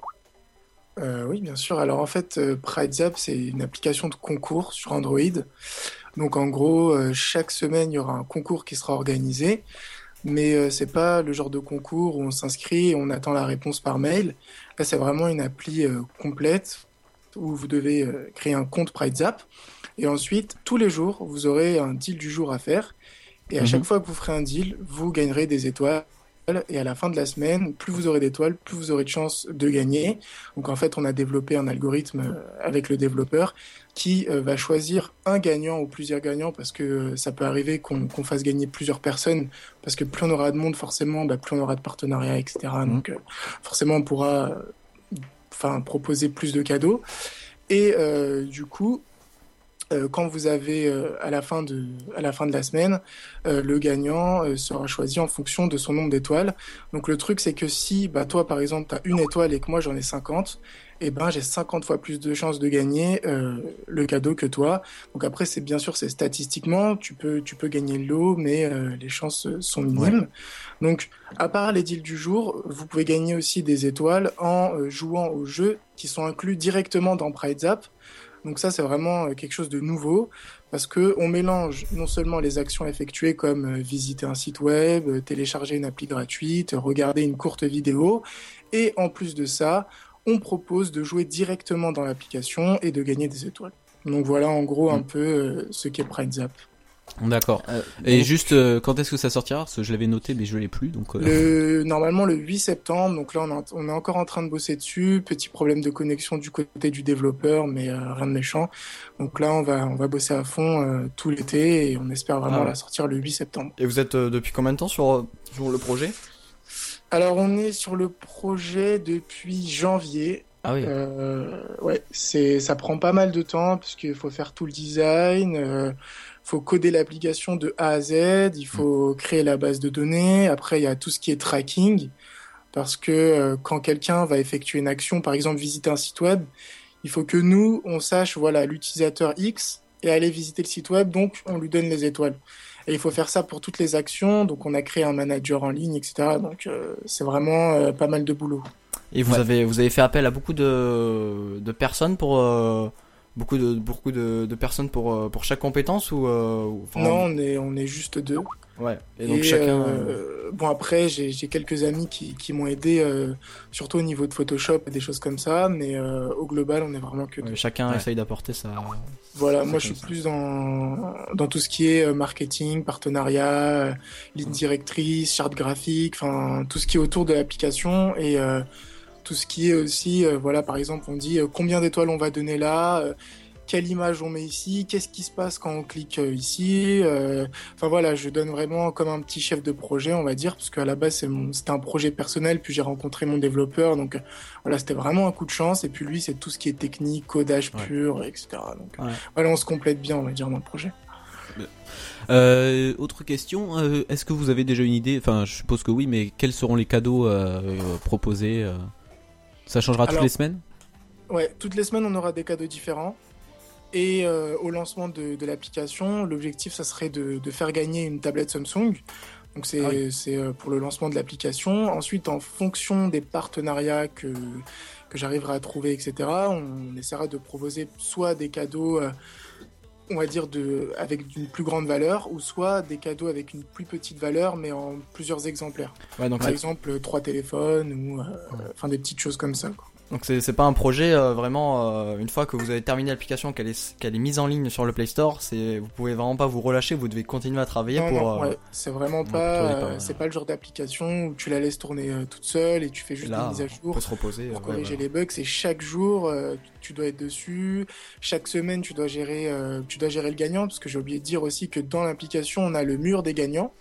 S7: Euh, oui, bien sûr. Alors en fait, euh, PrizeApp, c'est une application de concours sur Android. Donc en gros, euh, chaque semaine, il y aura un concours qui sera organisé. Mais euh, c'est pas le genre de concours où on s'inscrit et on attend la réponse par mail. Là, c'est vraiment une appli euh, complète où vous devez euh, créer un compte PrizeApp. Et ensuite, tous les jours, vous aurez un deal du jour à faire. Et à
S2: Mhm.
S7: chaque fois que vous ferez un deal, vous gagnerez des étoiles. Et à la fin de la semaine, plus vous aurez d'étoiles, plus vous aurez de chances de gagner. Donc en fait, on a développé un algorithme euh, avec le développeur qui euh, va choisir un gagnant ou plusieurs gagnants parce que euh, ça peut arriver qu'on qu'on fasse gagner plusieurs personnes parce que plus on aura de monde, forcément, bah, plus on aura de partenariats, et cetera.
S1: Mhm.
S7: Donc euh, forcément, on pourra euh, enfin proposer plus de cadeaux. Et euh, du coup, euh, quand vous avez euh, à la fin de à la fin de la semaine, euh, le gagnant euh, sera choisi en fonction de son nombre d'étoiles. Donc le truc c'est que si bah toi par exemple tu as une étoile et que moi j'en ai cinquante, et ben j'ai cinquante fois plus de chances de gagner euh, le cadeau que toi. Donc après c'est bien sûr c'est statistiquement, tu peux tu peux gagner le lot mais euh, les chances euh, sont minimes. Donc à part les deals du jour, vous pouvez gagner aussi des étoiles en euh, jouant aux jeux qui sont inclus directement dans PrizeApp. Donc ça, c'est vraiment euh, quelque chose de nouveau parce que on mélange non seulement les actions effectuées comme euh, visiter un site web, euh, télécharger une appli gratuite, euh, regarder une courte vidéo, et en plus de ça, on propose de jouer directement dans l'application et de gagner des étoiles. Donc voilà en gros un
S2: Mm.
S7: peu euh, ce qu'est PrizeApp.
S2: D'accord.
S1: Euh,
S2: Et
S1: donc,
S2: juste euh, quand est-ce que ça sortira? Parce que je l'avais noté mais je l'ai plus donc. euh,
S7: Le, normalement le huit septembre, donc là on, est- on est encore en train de bosser dessus, petit problème de connexion du côté du développeur, mais euh, rien de méchant. Donc là on va, on va bosser à fond euh, tout l'été et on espère vraiment
S1: Ah ouais.
S7: la sortir le huit septembre.
S1: Et vous êtes euh, depuis combien de temps sur euh, sur le projet?
S7: Alors on est sur le projet depuis janvier.
S1: Ah oui.
S7: Euh, ouais, c'est, ça prend pas mal de temps parce qu'il faut faire tout le design, euh, faut coder l'application de A à Z, il faut créer la base de données. Après, il y a tout ce qui est tracking parce que euh, quand quelqu'un va effectuer une action, par exemple visiter un site web, il faut que nous, on sache, voilà, l'utilisateur X est allé visiter le site web, donc on lui donne les étoiles. Et il faut faire ça pour toutes les actions, donc on a créé un manager en ligne, et cetera. Donc euh, c'est vraiment euh, pas mal de boulot.
S1: Et vous
S2: Ouais.
S1: avez vous avez fait appel à beaucoup de de personnes pour euh, beaucoup de beaucoup de, de personnes pour euh, pour chaque compétence ou, euh, ou- enfin,
S7: Non, on est, on est juste deux.
S1: Ouais. Et donc
S7: Et,
S1: chacun.
S7: euh, bon après j'ai j'ai quelques amis qui, qui m'ont aidé euh, surtout au niveau de Photoshop et des choses comme ça, mais euh, au global on est vraiment que deux.
S1: Ouais, chacun
S2: Ouais.
S1: essaye d'apporter sa.
S7: Voilà,
S1: c'est
S7: moi je
S1: comme
S7: suis
S1: ça.
S7: plus dans dans tout ce qui est euh, marketing, partenariat, euh, ligne directrice, charte graphique, enfin tout ce qui est autour de l'application et euh, tout ce qui est aussi euh, voilà par exemple on dit euh, combien d'étoiles on va donner là, euh, quelle image on met ici, qu'est-ce qui se passe quand on clique euh, ici. euh, Enfin voilà, je donne vraiment comme un petit chef de projet, on va dire, parce qu'à la base c'est mon- c'était un projet personnel, puis j'ai rencontré mon développeur, donc euh, voilà, c'était vraiment un coup de chance. Et puis lui, c'est tout ce qui est technique, codage
S1: Ouais.
S7: pur, et cetera. Donc euh,
S1: Ouais.
S7: voilà, on se complète bien, on va dire, dans le projet.
S2: Euh, autre question, euh, est-ce que vous avez déjà une idée? Enfin, je suppose que oui, mais quels seront les cadeaux euh, euh, proposés euh Ça changera toutes
S7: Alors-
S2: les semaines?
S7: Ouais, toutes les semaines, on aura des cadeaux différents. Et euh, au lancement de, de l'application, l'objectif, ça serait de, de faire gagner une tablette Samsung. Donc c'est
S1: Ah oui.
S7: c'est euh, pour le lancement de l'application. Ensuite, en fonction des partenariats que, que j'arriverai à trouver, et cetera, on essaiera de proposer soit des cadeaux, euh, on va dire, de, avec une plus grande valeur, ou soit des cadeaux avec une plus petite valeur, mais en plusieurs exemplaires.
S1: Ouais, donc
S7: Par
S1: c'est
S7: exemple, trois téléphones, ou euh, enfin des petites choses comme ça, quoi.
S1: donc c'est c'est pas un projet euh, vraiment euh, une fois que vous avez terminé l'application qu'elle est qu'elle est mise en ligne sur le Play Store, c'est vous pouvez vraiment pas vous relâcher, vous devez continuer à travailler
S7: Non,
S1: pour.
S7: non,
S1: euh,
S7: ouais, c'est vraiment
S1: pour
S7: pas,
S1: tourner
S7: euh,
S1: par-
S7: c'est pas le genre d'application où tu la laisses tourner euh, toute seule et tu fais juste
S1: là,
S7: des mises à
S1: on
S7: jour
S1: peut se reposer.
S7: pour
S1: euh,
S7: corriger
S1: ouais,
S7: les bugs. C'est chaque jour, euh, tu dois être dessus. Chaque semaine, tu dois gérer, euh, tu dois gérer le gagnant parce que j'ai oublié de dire aussi que dans l'application, on a le mur des gagnants.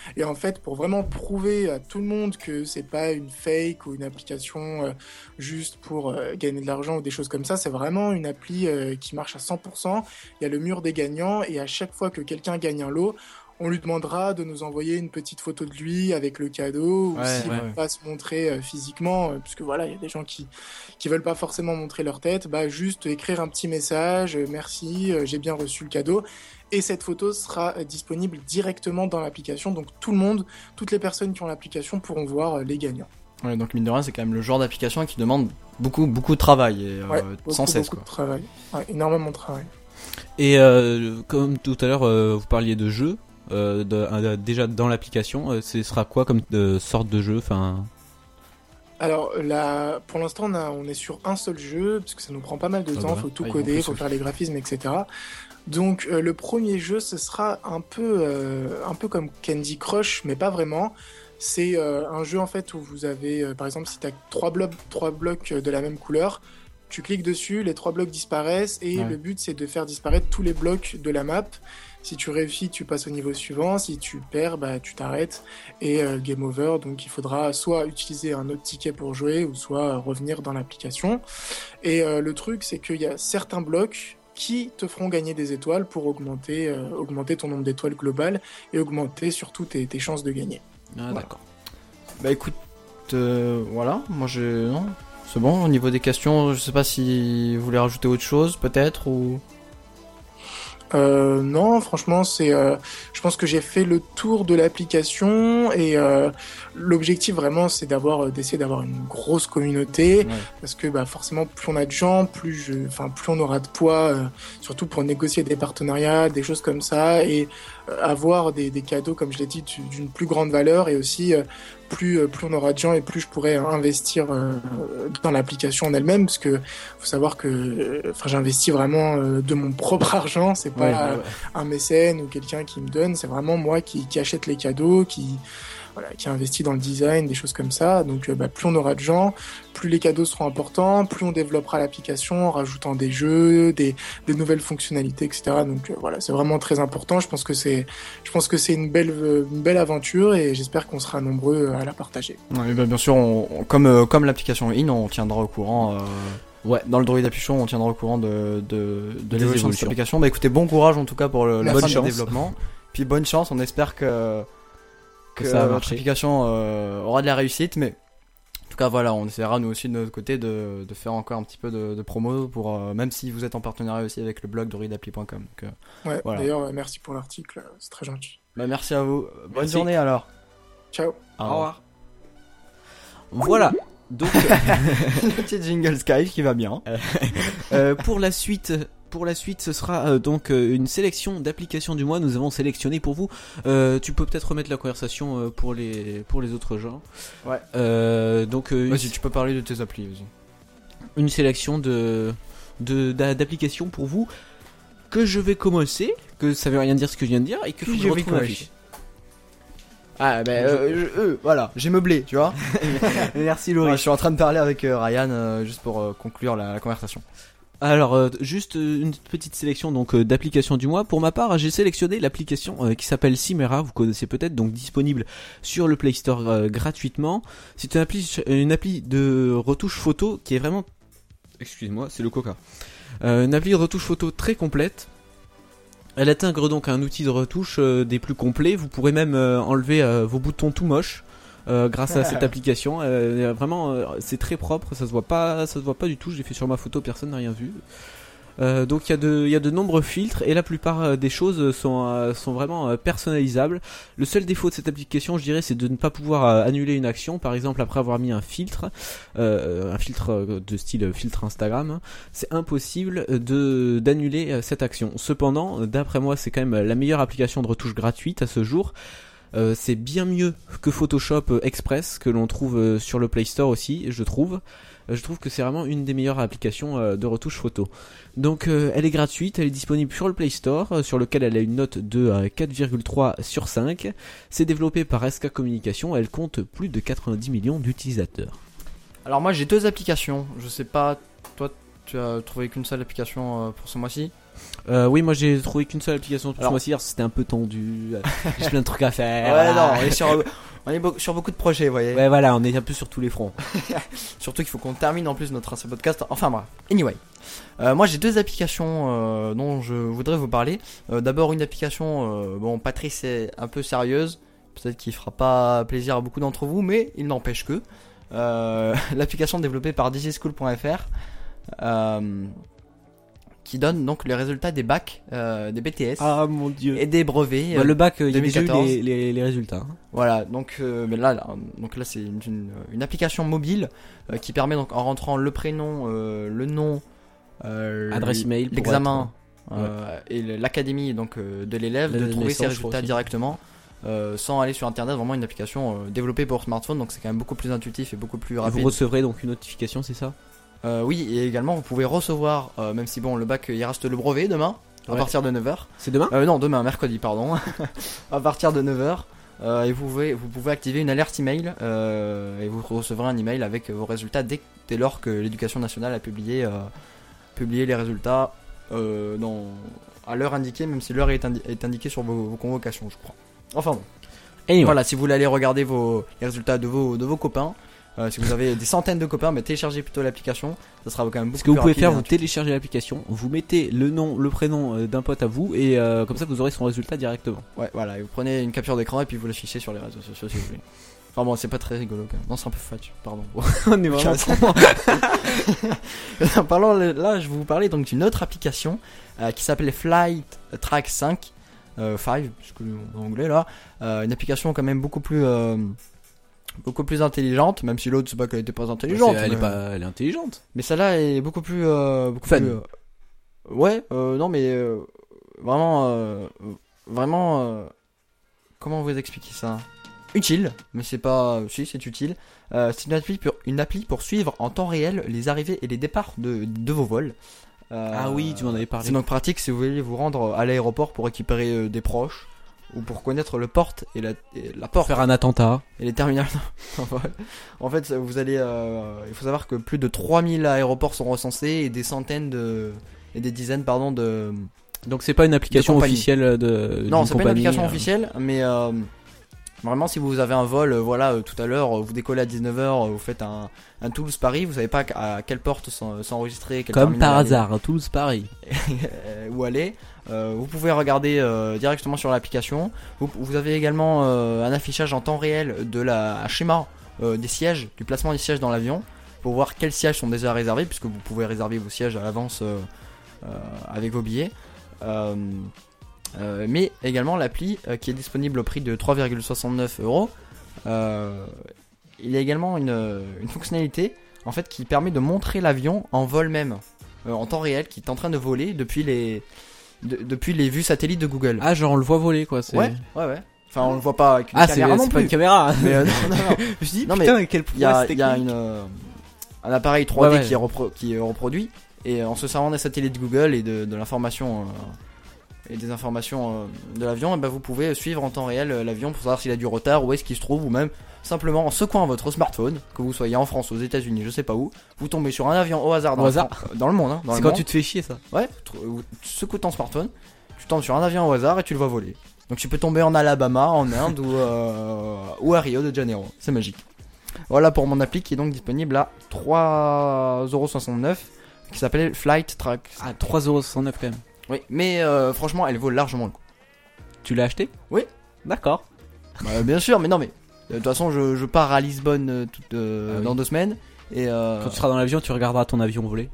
S7: Et en fait, pour vraiment prouver à tout le monde que c'est pas une fake ou une application euh, juste pour euh, gagner de l'argent ou des choses comme ça, c'est vraiment une appli euh, qui marche à cent pour cent. Il y a le mur des gagnants et à chaque fois que quelqu'un gagne un lot, on lui demandera de nous envoyer une petite photo de lui avec le cadeau, ou
S1: Ouais,
S7: s'il
S1: ouais.
S7: veut pas se montrer euh, physiquement, euh, parce que voilà, il y a des gens qui qui veulent pas forcément montrer leur tête, bah juste écrire un petit message, euh, merci, euh, j'ai bien reçu le cadeau, et cette photo sera euh, disponible directement dans l'application, donc tout le monde, toutes les personnes qui ont l'application pourront voir euh, les gagnants.
S1: Ouais, donc mine de rien, c'est quand même le genre d'application qui demande beaucoup, beaucoup de travail et euh,
S7: Ouais,
S1: sans
S7: beaucoup,
S1: cesse
S7: beaucoup
S1: quoi.
S7: de travail, ouais, énormément de travail.
S2: Et euh, comme tout à l'heure, euh, vous parliez de jeux. Euh, de, euh, déjà dans l'application, euh, ce sera quoi comme de sorte de jeu, enfin.
S7: Alors là, pour l'instant, on, a- on est sur un seul jeu, parce que ça nous prend pas mal de
S2: Ah
S7: temps,
S2: bah,
S7: faut tout
S1: ah, en
S7: coder,
S1: plus,
S7: faut
S1: oui.
S7: faire les graphismes, et cetera. Donc euh, le premier jeu, ce sera un peu, euh, un peu comme Candy Crush, mais pas vraiment. C'est euh, un jeu en fait où vous avez, euh, par exemple, si tu as trois blocs, trois blocs de la même couleur, tu cliques dessus, les trois blocs disparaissent, et
S1: Ouais.
S7: le but c'est de faire disparaître tous les blocs de la map. Si tu réussis, tu passes au niveau suivant. Si tu perds, bah, tu t'arrêtes et euh, game over. Donc il faudra soit utiliser un autre ticket pour jouer ou soit euh, revenir dans l'application. Et euh, le truc, c'est qu'il y a certains blocs qui te feront gagner des étoiles pour augmenter, euh, augmenter ton nombre d'étoiles global et augmenter surtout tes, tes chances de gagner.
S2: Ah,
S7: Voilà.
S2: d'accord.
S1: Bah écoute, euh, voilà, moi j'ai... Non, c'est bon, au niveau des questions, je sais pas si vous voulez rajouter autre chose peut-être ou...
S7: Euh, non, franchement, c'est. Euh, je pense que j'ai fait le tour de l'application et euh, l'objectif vraiment, c'est d'avoir, euh, d'essayer d'avoir une grosse communauté,
S1: Ouais.
S7: parce que bah forcément, plus on a de gens, plus je, enfin plus on aura de poids, euh, surtout pour négocier des partenariats, des choses comme ça, et euh, avoir des, des cadeaux, comme je l'ai dit, du- d'une plus grande valeur, et aussi euh, plus euh, plus on aura de gens et plus je pourrai investir euh, dans l'application en elle-même, parce que faut savoir que, euh, enfin, j'investis vraiment euh, de mon propre argent, c'est pas
S1: Ouais, ouais, ouais.
S7: un mécène ou quelqu'un qui me donne, c'est vraiment moi qui, qui achète les cadeaux, qui voilà, qui investit dans le design, des choses comme ça. Donc euh, bah, plus on aura de gens, plus les cadeaux seront importants, plus on développera l'application en rajoutant des jeux, des, des nouvelles fonctionnalités, et cetera. Donc euh, voilà, c'est vraiment très important. Je pense que c'est, je pense que c'est une belle, euh, une belle aventure et j'espère qu'on sera nombreux à la partager.
S1: Ouais, bah, bien sûr, on, on- comme, euh, comme l'application In, on tiendra au courant. Euh,
S2: Ouais.
S1: Dans le Droid Appuchon, on tiendra au courant de, de, de
S2: Des
S1: l'évolution de cette
S2: évolutions.
S1: application. Bah écoutez, bon courage en tout cas pour le, la
S7: Bonne
S1: fin du
S2: chance.
S1: développement. Puis bonne chance, on espère que, que,
S2: Que ça va
S1: votre
S2: marcher.
S1: application euh, aura de la réussite. Mais en tout cas, voilà, on essaiera nous aussi de notre côté de, de faire encore un petit peu de, de promo, pour, euh, même si vous êtes en partenariat aussi avec le blog droid appli point com. Donc, euh,
S7: Ouais.
S1: Voilà.
S7: D'ailleurs, euh, merci pour l'article, euh, c'est très gentil.
S1: bah, merci à vous. Bonne
S2: Merci.
S1: journée alors.
S7: Ciao.
S1: Au
S2: Au revoir. Voilà. Donc
S1: Le petit jingle Skype qui va bien.
S2: euh, pour la suite, pour la suite, ce sera euh, donc euh, une sélection d'applications du mois. Nous avons sélectionné pour vous. Euh, tu peux peut-être remettre la conversation euh, pour les pour les autres gens.
S1: Ouais.
S2: Euh, donc euh, une,
S1: Vas-y, tu peux parler de tes applis. Vas-y.
S2: une sélection de de d'a- d'applications pour vous que je vais commencer. Que ça veut rien dire ce que je viens de dire et que
S1: Que
S2: faut que
S1: je
S2: je
S1: vais
S2: retrouve ma
S1: commencer.
S2: fiche.
S1: Ah ben euh, je- euh, voilà, j'ai meublé, tu vois.
S2: Merci
S1: Ouais,
S2: Laurie.
S1: je suis en train de parler avec euh, Ryan euh, juste pour euh, conclure la, la conversation.
S2: Alors, euh, juste euh, une petite sélection donc euh, d'applications du mois. Pour ma part, j'ai sélectionné l'application euh, qui s'appelle Simera. Vous connaissez peut-être, donc disponible sur le Play Store euh, gratuitement. C'est une appli, une appli de retouche photo qui est vraiment, excusez-moi, c'est le Coca. Euh, une appli de retouche photo très complète. Elle intègre donc un outil de retouche euh, des plus complets. Vous pourrez même euh, enlever euh, vos boutons tout moches. Euh, grâce à cette application, euh, vraiment euh, c'est très propre, ça se voit pas, ça se voit pas du tout. Je l'ai fait sur ma photo, personne n'a rien vu. Euh, donc il y a de, il y a de nombreux filtres et la plupart euh, des choses sont, euh, sont vraiment euh, personnalisables. Le seul défaut de cette application, je dirais, c'est de ne pas pouvoir euh, annuler une action. Par exemple, après avoir mis un filtre, euh, un filtre euh, de style euh, filtre Instagram, hein, c'est impossible de d'annuler euh, cette action. Cependant, d'après moi, c'est quand même la meilleure application de retouche gratuite à ce jour. Euh, c'est bien mieux que Photoshop euh, Express que l'on trouve euh, sur le Play Store aussi, je trouve. Euh, je trouve que c'est vraiment une des meilleures applications euh, de retouche photo. Donc euh, elle est gratuite, elle est disponible sur le Play Store, euh, sur lequel elle a une note de euh, quatre virgule trois sur cinq. C'est développé par S K Communication, elle compte plus de quatre-vingt-dix millions d'utilisateurs.
S1: Alors moi j'ai deux applications, je sais pas toi tu as trouvé qu'une seule application euh, pour ce mois-ci.
S2: Euh, oui, moi j'ai trouvé qu'une seule application pour
S1: Alors-
S2: ce mois-ci. Alors, c'était un peu tendu. euh, J'ai plein de trucs à faire.
S1: Ouais,
S2: voilà.
S1: non, on est sur, on est beau- sur beaucoup de projets, vous voyez.
S2: Ouais, voilà, on est un peu sur tous les fronts.
S1: Surtout qu'il faut qu'on termine en plus notre ancien podcast. Enfin bref. Anyway. Euh, moi j'ai deux applications euh, dont je voudrais vous parler. Euh, D'abord une application, euh, bon Patrice est un peu sérieuse. Peut-être qu'il fera pas plaisir à beaucoup d'entre vous, mais il n'empêche que. Euh, l'application développée par digischool point f r euh, qui donne donc les résultats des bacs, euh, des B T S
S2: Ah mon dieu.
S1: et des brevets.
S2: Bah,
S1: euh,
S2: le bac, il y a
S1: deux mille
S2: déjà eu
S1: quatorze.
S2: les, les, les résultats. hein.
S1: Voilà, donc, euh, mais là, là, donc là c'est une, une, une application mobile euh, qui permet donc en rentrant le prénom, euh, le nom, euh,
S2: Adresse email pour
S1: l'examen
S2: être-
S1: euh, et le- l'académie donc euh, de l'élève
S2: La
S1: de
S2: date de
S1: trouver ses
S2: naissance, je crois
S1: résultats
S2: aussi.
S1: directement euh, sans aller sur internet. Vraiment une application euh, développée pour smartphone, donc c'est quand même beaucoup plus intuitif et beaucoup plus
S2: Et vous
S1: rapide.
S2: recevrez donc une notification, c'est ça?
S1: Euh, oui, et également vous pouvez recevoir, euh, même si bon le bac il reste le brevet demain à
S2: Ouais.
S1: partir de neuf heures.
S2: C'est demain?
S1: Euh, non, demain, mercredi, pardon. À partir de neuf heures. Euh, et vous pouvez, vous pouvez activer une alerte email euh, et vous recevrez un email avec vos résultats dès, dès lors que l'éducation nationale a publié, euh, publié les résultats euh, dans, à l'heure indiquée, même si l'heure est, indi- est indiquée sur vos, vos convocations, je crois. Enfin bon.
S2: Anyway.
S1: Voilà, si vous voulez aller regarder vos, les résultats de vos, de vos copains, euh, si vous avez des centaines de copains, mais téléchargez plutôt l'application, ça sera quand même beaucoup
S2: Ce que vous
S1: plus
S2: pouvez
S1: rapide
S2: faire,
S1: et
S2: vous
S1: intuitif.
S2: téléchargez l'application, vous mettez le nom, le prénom euh, d'un pote à vous et euh, comme ça vous aurez son résultat directement.
S1: Ouais, voilà, et vous prenez une capture d'écran et puis vous l'affichez sur les réseaux sociaux si vous voulez. Enfin bon, c'est pas très rigolo quand même. Non, c'est un peu fat, pardon.
S2: On est vraiment
S1: En parlant là, je vais vous parler donc d'une autre application euh, qui s'appelait Flight Track cinq, euh, cinq, parce que en anglais là, euh, une application quand même beaucoup plus, euh, beaucoup plus intelligente, même si l'autre c'est pas qu'elle était pas intelligente.
S2: elle, est
S1: mais,
S2: pas, elle est intelligente.
S1: mais celle-là est beaucoup plus, euh, beaucoup
S2: Fun.
S1: plus. euh, ouais, euh, non mais euh, vraiment, euh, vraiment, euh, comment vous expliquer ça? Utile, mais c'est pas, si c'est utile. Euh, c'est une appli pour une appli pour suivre en temps réel les arrivées et les départs de, de vos vols. Euh,
S2: Ah oui, tu m'en avais parlé.
S1: C'est donc pratique si vous voulez vous rendre à l'aéroport pour récupérer euh, des proches ou pour connaître le porte et la, et la porte
S2: Faire un attentat.
S1: et les terminales. En fait, vous allez, euh, il faut savoir que plus de trois mille aéroports sont recensés et des centaines de et des dizaines pardon de.
S2: Donc c'est pas une application
S1: compagnie.
S2: officielle de.
S1: Non,
S2: d'une
S1: c'est pas une
S2: compagnie,
S1: application
S2: euh.
S1: officielle, mais euh, vraiment si vous avez un vol, euh, voilà, euh, tout à l'heure, euh, vous décollez à dix-neuf heures, euh, vous faites un, un Toulouse-Paris, vous savez pas à quelle porte s'en- s'enregistrer, quel
S2: Comme
S1: terminal
S2: par
S1: aller,
S2: hasard, à Toulouse, Paris.
S1: euh, où aller. Euh, vous pouvez regarder euh, directement sur l'application. Vous, vous avez également euh, un affichage en temps réel de la un schéma euh, des sièges, du placement des sièges dans l'avion, pour voir quels sièges sont déjà réservés, puisque vous pouvez réserver vos sièges à l'avance euh, euh, avec vos billets. Euh, euh, mais également l'appli euh, qui est disponible au prix de trois virgule soixante-neuf euros. Euh, il y a également une, une fonctionnalité en fait qui permet de montrer l'avion en vol même, euh, en temps réel, qui est en train de voler depuis les de- depuis les vues satellites de Google.
S2: Ah, genre on le voit voler quoi. C'est...
S1: ouais, ouais, ouais. Enfin, on le voit pas avec une
S2: Ah, c'est,
S1: caméra non
S2: c'est pas
S1: plus.
S2: une caméra.
S1: Mais euh, non, non, non.
S2: Je me suis dit,
S1: Non, mais
S2: putain, à quel
S1: Il y a,
S2: point
S1: il y a une, euh, un appareil trois D
S2: Ouais, ouais.
S1: qui, est repro- qui est reproduit et en se servant des satellites Google et de, de l'information euh, et des informations euh, de l'avion, et ben vous pouvez suivre en temps réel euh, l'avion pour savoir s'il a du retard, où est-ce qu'il se trouve, ou même simplement en secouant votre smartphone, que vous soyez en France, aux États-Unis, je sais pas où, vous tombez sur un avion au hasard dans,
S2: Au
S1: le,
S2: hasard.
S1: Fran- dans le monde. Hein, dans
S2: C'est
S1: le
S2: quand
S1: monde.
S2: tu te fais chier ça.
S1: Ouais, tu, tu secoues ton smartphone, tu tombes sur un avion au hasard et tu le vois voler. Donc tu peux tomber en Alabama, en Inde ou, euh, ou à Rio de Janeiro. C'est magique. Voilà pour mon appli qui est donc disponible à trois euros soixante-neuf, qui s'appelle Flight Track.
S2: Ah, trois euros soixante-neuf quand même.
S1: Oui, mais euh, franchement, elle vaut largement le coup.
S2: Tu l'as acheté?
S1: Oui.
S2: D'accord.
S1: Bah, bien sûr, mais non, mais euh, de toute façon, je, je pars à Lisbonne euh, toute, euh,
S2: Ah oui.
S1: dans deux semaines. Et euh,
S2: Quand tu seras dans l'avion, tu regarderas ton avion voler.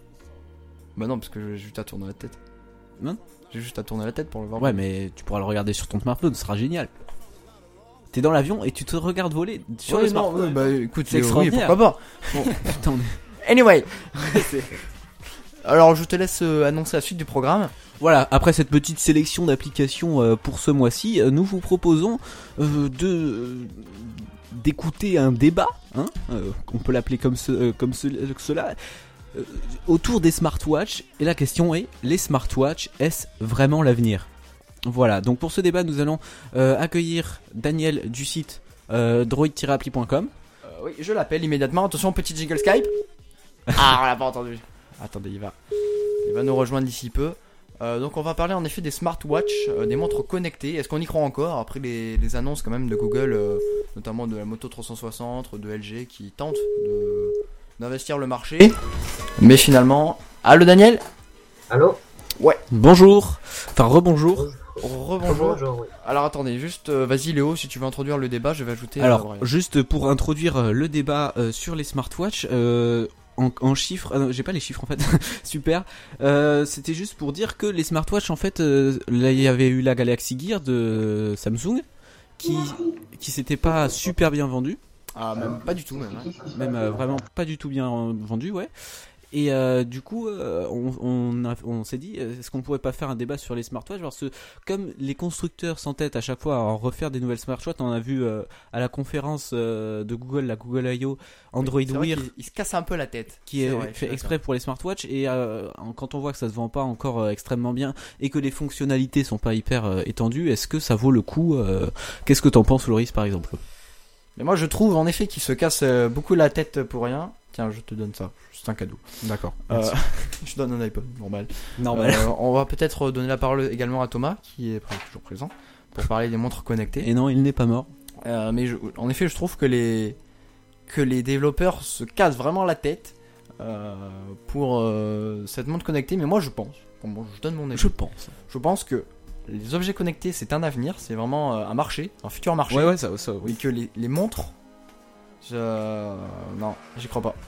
S1: bah non, parce que j'ai juste à tourner la tête.
S2: Non.
S1: J'ai juste à tourner la tête pour le voir.
S2: Ouais, mais tu pourras le regarder sur ton smartphone, ce sera génial. T'es dans l'avion et tu te regardes voler sur
S1: Ouais,
S2: le
S1: non,
S2: smartphone.
S1: ouais, bah écoute,
S2: C'est
S1: euh, oui,
S2: extraordinaire.
S1: pourquoi pas. Bon,
S2: Putain, on est-
S1: anyway. Alors, je te laisse euh, annoncer la suite du programme.
S2: Voilà, après cette petite sélection d'applications euh, pour ce mois-ci, euh, nous vous proposons euh, de euh, d'écouter un débat, hein, euh, on peut l'appeler comme, ce, euh, comme ce- euh, cela, euh, autour des smartwatches. Et la question est, les smartwatches, est-ce vraiment l'avenir? Voilà, donc pour ce débat, nous allons euh, accueillir Daniel du site euh, droid tiret appli point com.
S1: Euh, oui, je l'appelle immédiatement. Attention, petit jingle Skype. Ah, on l'a pas entendu. Attendez, il va, il va nous rejoindre d'ici peu. Euh, donc on va parler en effet des smartwatches, euh, des montres connectées. Est-ce qu'on y croit encore après les, les annonces quand même de Google, euh, notamment de la Moto trois cent soixante, de L G qui tentent de, d'investir le marché. Mais finalement... Allô Daniel ?
S5: Allô ?
S2: Bonjour. Enfin, rebonjour.
S1: Rebonjour.
S5: Bonjour, oui.
S1: Alors attendez, juste euh, vas-y Léo, si tu veux introduire le débat, je vais ajouter...
S2: Alors,
S1: euh, Brian.
S2: juste pour introduire euh, le débat euh, sur les smartwatches, euh, en, en chiffres, euh, j'ai pas les chiffres en fait, super. Euh, c'était juste pour dire que les smartwatches, en fait, euh, là il y avait eu la Galaxy Gear de Samsung qui qui s'était pas super bien vendue,
S1: Ah, même pas du tout même. hein.
S2: même euh, vraiment pas du tout bien euh, vendue, ouais. Et euh, du coup, euh, on, on, a- on s'est dit, euh, est-ce qu'on pourrait pas faire un débat sur les smartwatches, parce que comme les constructeurs s'entêtent à chaque fois à en refaire des nouvelles smartwatches, on a vu euh, à la conférence euh, de Google, la Google I O, Android
S1: C'est vrai
S2: Wear,
S1: qu'il- il se casse un peu la tête.
S2: qui est
S1: C'est vrai, je suis
S2: fait
S1: d'accord.
S2: exprès pour les smartwatches, et euh, en- quand on voit que ça se vend pas encore euh, extrêmement bien et que les fonctionnalités sont pas hyper euh, étendues, est-ce que ça vaut le coup euh, Qu'est-ce que t'en penses, Loris, par exemple?
S1: Mais moi je trouve en effet qu'il se casse euh, beaucoup la tête pour rien. Tiens, je te donne ça, c'est un cadeau.
S2: D'accord.
S1: Euh, je donne un iPod, normal.
S2: Normal.
S1: Euh, on va peut-être donner la parole également à Thomas, qui est pr- toujours présent, pour parler des montres connectées.
S2: Et non, il n'est pas mort.
S1: Euh, mais je- en effet, je trouve que les que les développeurs se cassent vraiment la tête euh, pour euh, cette montre connectée. Mais moi, je pense, bon, bon, je donne mon avis.
S2: Je pense.
S1: Je pense que les objets connectés, c'est un avenir, c'est vraiment euh, un marché, un futur marché.
S2: Ouais, ouais, ça, ça,
S1: Et
S2: oui.
S1: que les, les montres, je... non, j'y crois pas.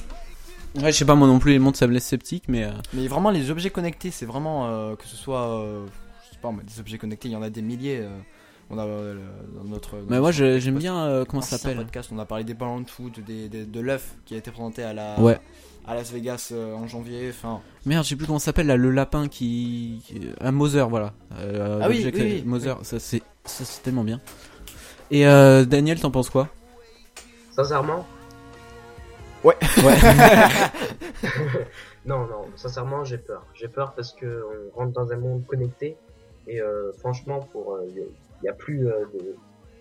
S2: Ouais, je sais pas, moi non plus, les montres ça me laisse sceptique, mais. euh,
S1: Mais vraiment, les objets connectés, c'est vraiment euh, que ce soit, euh, je sais pas, moi, des objets connectés, il y en a des milliers. euh, on a euh, le- dans notre. dans
S2: Mais moi
S1: notre
S2: je- j'aime
S1: podcast-
S2: bien euh, comment ça
S1: ancien
S2: s'appelle.
S1: podcast, on a parlé des ballons de foot, des, des- de l'œuf qui a été présenté à la
S2: Ouais.
S1: à Las Vegas euh, en janvier. Enfin,
S2: Merde, je sais plus comment ça s'appelle là, le lapin qui. qui- Un Moser, voilà. Euh,
S1: Ah oui,
S2: l'objet
S1: oui,
S2: que-
S1: oui,
S2: Moser, ça c'est ça, c'est tellement bien. Et euh, Daniel, t'en penses quoi?
S5: Sincèrement,
S2: Ouais.
S5: non, non, sincèrement, j'ai peur. J'ai peur parce que on rentre dans un monde connecté et euh, franchement, pour il y, a plus euh, de,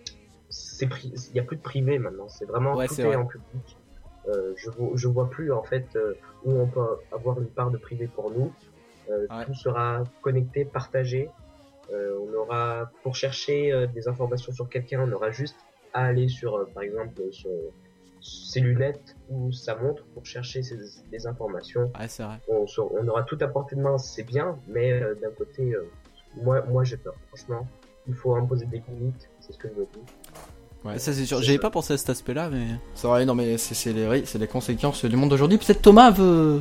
S5: c'est pri- y a plus de privé maintenant. C'est vraiment
S2: Ouais,
S5: tout
S2: c'est
S5: est
S2: vrai.
S5: en public. Euh, je vois, je vois plus en fait euh, où on peut avoir une part de privé pour nous. Euh,
S1: Ouais.
S5: Tout sera connecté, partagé. Euh, on aura pour chercher euh, des informations sur quelqu'un, on aura juste à aller sur, euh, par exemple, son, ses lunettes ou sa montre pour chercher ces, des informations.
S2: Ouais, c'est vrai.
S5: On, se- on aura tout à portée de main, c'est bien, mais euh, d'un côté, euh, moi, moi j'ai peur. Franchement, il faut imposer des limites, c'est ce que je me dis.
S1: ouais.
S2: Ça c'est sûr.
S5: c'est
S2: J'avais
S5: ça.
S2: pas pensé à cet aspect-là, mais.
S1: C'est vrai, non mais c'est c'est les c'est les conséquences du monde d'aujourd'hui. Peut-être Thomas veut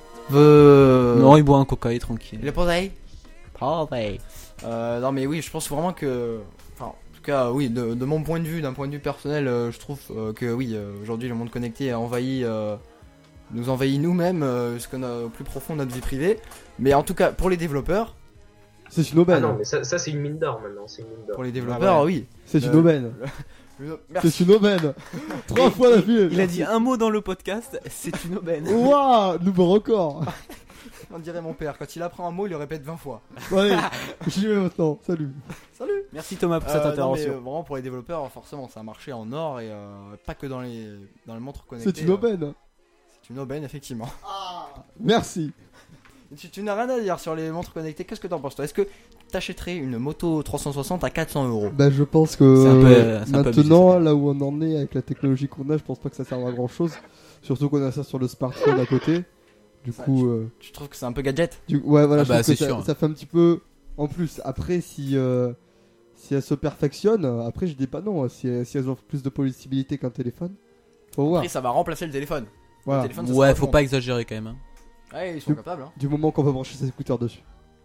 S1: veut.
S2: Non, il boit un coca, il est tranquille.
S1: Il est pareil. Pareil. Euh, non mais oui, je pense vraiment que, enfin, en tout cas, oui, de, de mon point de vue, d'un point de vue personnel, euh, je trouve euh, que oui, euh, aujourd'hui le monde connecté a envahi, euh, nous envahit nous-mêmes, euh, ce qu'on a au plus profond de notre vie privée. Mais en tout cas, pour les développeurs,
S4: C'est une aubaine.
S5: Ah non, mais ça, ça c'est une mine d'or maintenant, c'est une mine d'or.
S1: pour les développeurs,
S2: ouais.
S1: oui.
S4: C'est une
S1: Euh,
S4: aubaine.
S1: Le- Merci.
S4: C'est une aubaine. Trois fois la vie.
S2: Il a dit un mot dans le podcast, c'est une aubaine.
S4: Waouh, nouveau record.
S1: On dirait mon père, quand il apprend un mot, il le répète vingt fois.
S4: Bon, allez, j'y vais maintenant. Salut.
S1: Salut.
S2: Merci Thomas pour
S1: Euh,
S2: cette
S1: non, mais,
S2: intervention.
S1: euh, vraiment pour les développeurs, forcément, c'est un marché en or et euh, pas que dans les dans les montres connectées.
S4: C'est une
S1: euh,
S4: aubaine.
S1: c'est une aubaine, effectivement.
S4: Merci.
S1: Tu, tu n'as rien à dire sur les montres connectées. Qu'est-ce que t'en penses toi? Est-ce que t'achèterais une moto trois cent soixante à quatre cents euros?
S4: Bah, je pense que
S2: C'est un peu, euh, c'est un peu
S4: maintenant, là où on en est avec la technologie qu'on a, je pense pas que ça serve à grand chose. Surtout qu'on a ça sur le smartphone à côté. Du
S1: Ça,
S4: coup, euh,
S1: Tu trouves que c'est un peu gadget?
S4: du... ouais, voilà,
S2: Ah
S4: je
S2: bah,
S4: trouve que
S2: c'est
S4: ça,
S2: sûr.
S4: ça fait un petit peu en plus. Après, si euh, si elle se perfectionne, après, je dis pas non. Si, si elles offrent plus de possibilités qu'un téléphone, faut voir.
S1: Après, ça va remplacer le téléphone.
S4: Voilà.
S1: Le téléphone, ça
S2: Ouais,
S1: sera
S2: faut
S1: bon.
S2: pas exagérer quand même. hein.
S1: Ouais, ils sont
S4: Du-
S1: capables. Hein.
S4: Du moment qu'on va brancher ses écouteurs dessus.